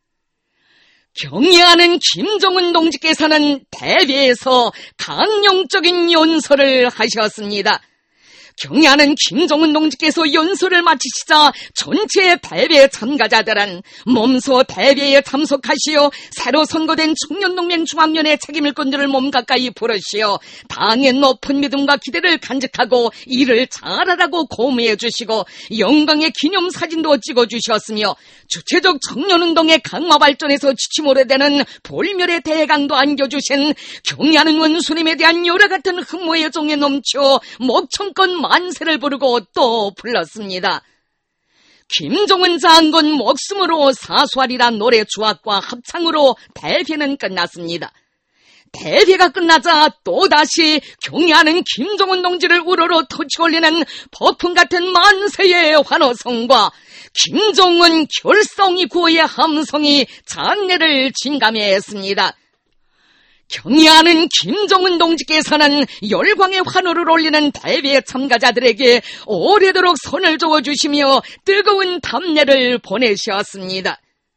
경의하는 김정은 동지께서는 대회에서 강령적인 연설을 하셨습니다. 경의하는 김정은 동지께서 연설을 마치시자 전체 대회 참가자들은 몸소 대회에 참석하시어 새로 선거된 청년동맹 중앙위원회 책임을 끈들을 몸 가까이 부르시어 당의 높은 믿음과 기대를 간직하고 일을 잘하라고 고무해 주시고 영광의 기념사진도 찍어주셨으며 주체적 청년운동의 강화 발전에서 지침 오래되는 볼멸의 대강도 안겨주신 경의하는 원수님에 대한 여러 같은 흠모의 정에 넘쳐 목청껏 만세를 부르고 또 불렀습니다. 김정은 장군 목숨으로 사수하리란 노래 주악과 합창으로 대회는 끝났습니다. 대회가 끝나자 또다시 경의하는 김정은 동지를 우러러 터치올리는 폭풍 같은 만세의 환호성과 김정은 결성이 구호의 함성이 장례를 진감했습니다. 경의하는 김정은 동지께서는 열광의 환호를 올리는 대회 참가자들에게 오래도록 손을 저어주시며 뜨거운 답례를 보내셨습니다.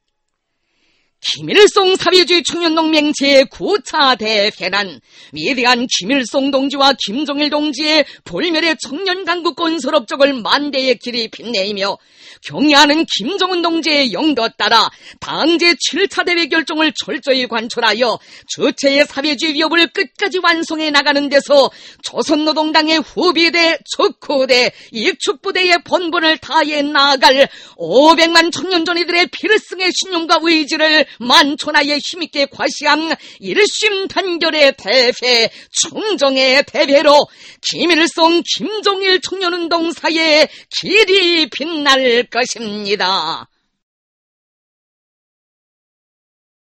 김일성 사회주의 청년동맹 제9차 대회는 위대한 김일성 동지와 김정일 동지의 볼멸의 청년강국 건설 업적을 만대의 길이 빛내이며 경의하는 김정은 동지의 영도 따라 당 제7차 대회 결정을 철저히 관철하여 주체의 사회주의 위협을 끝까지 완성해 나가는 데서 조선노동당의 후비대, 척후대, 익축부대의 본분을 다해 나아갈 500만 청년전이들의 필승의 신념과 의지를 만천하에 힘있게 과시한 일심 단결의 대회, 청정의 대회로 김일성 김정일 청년운동 사의 길이 빛날 것입니다.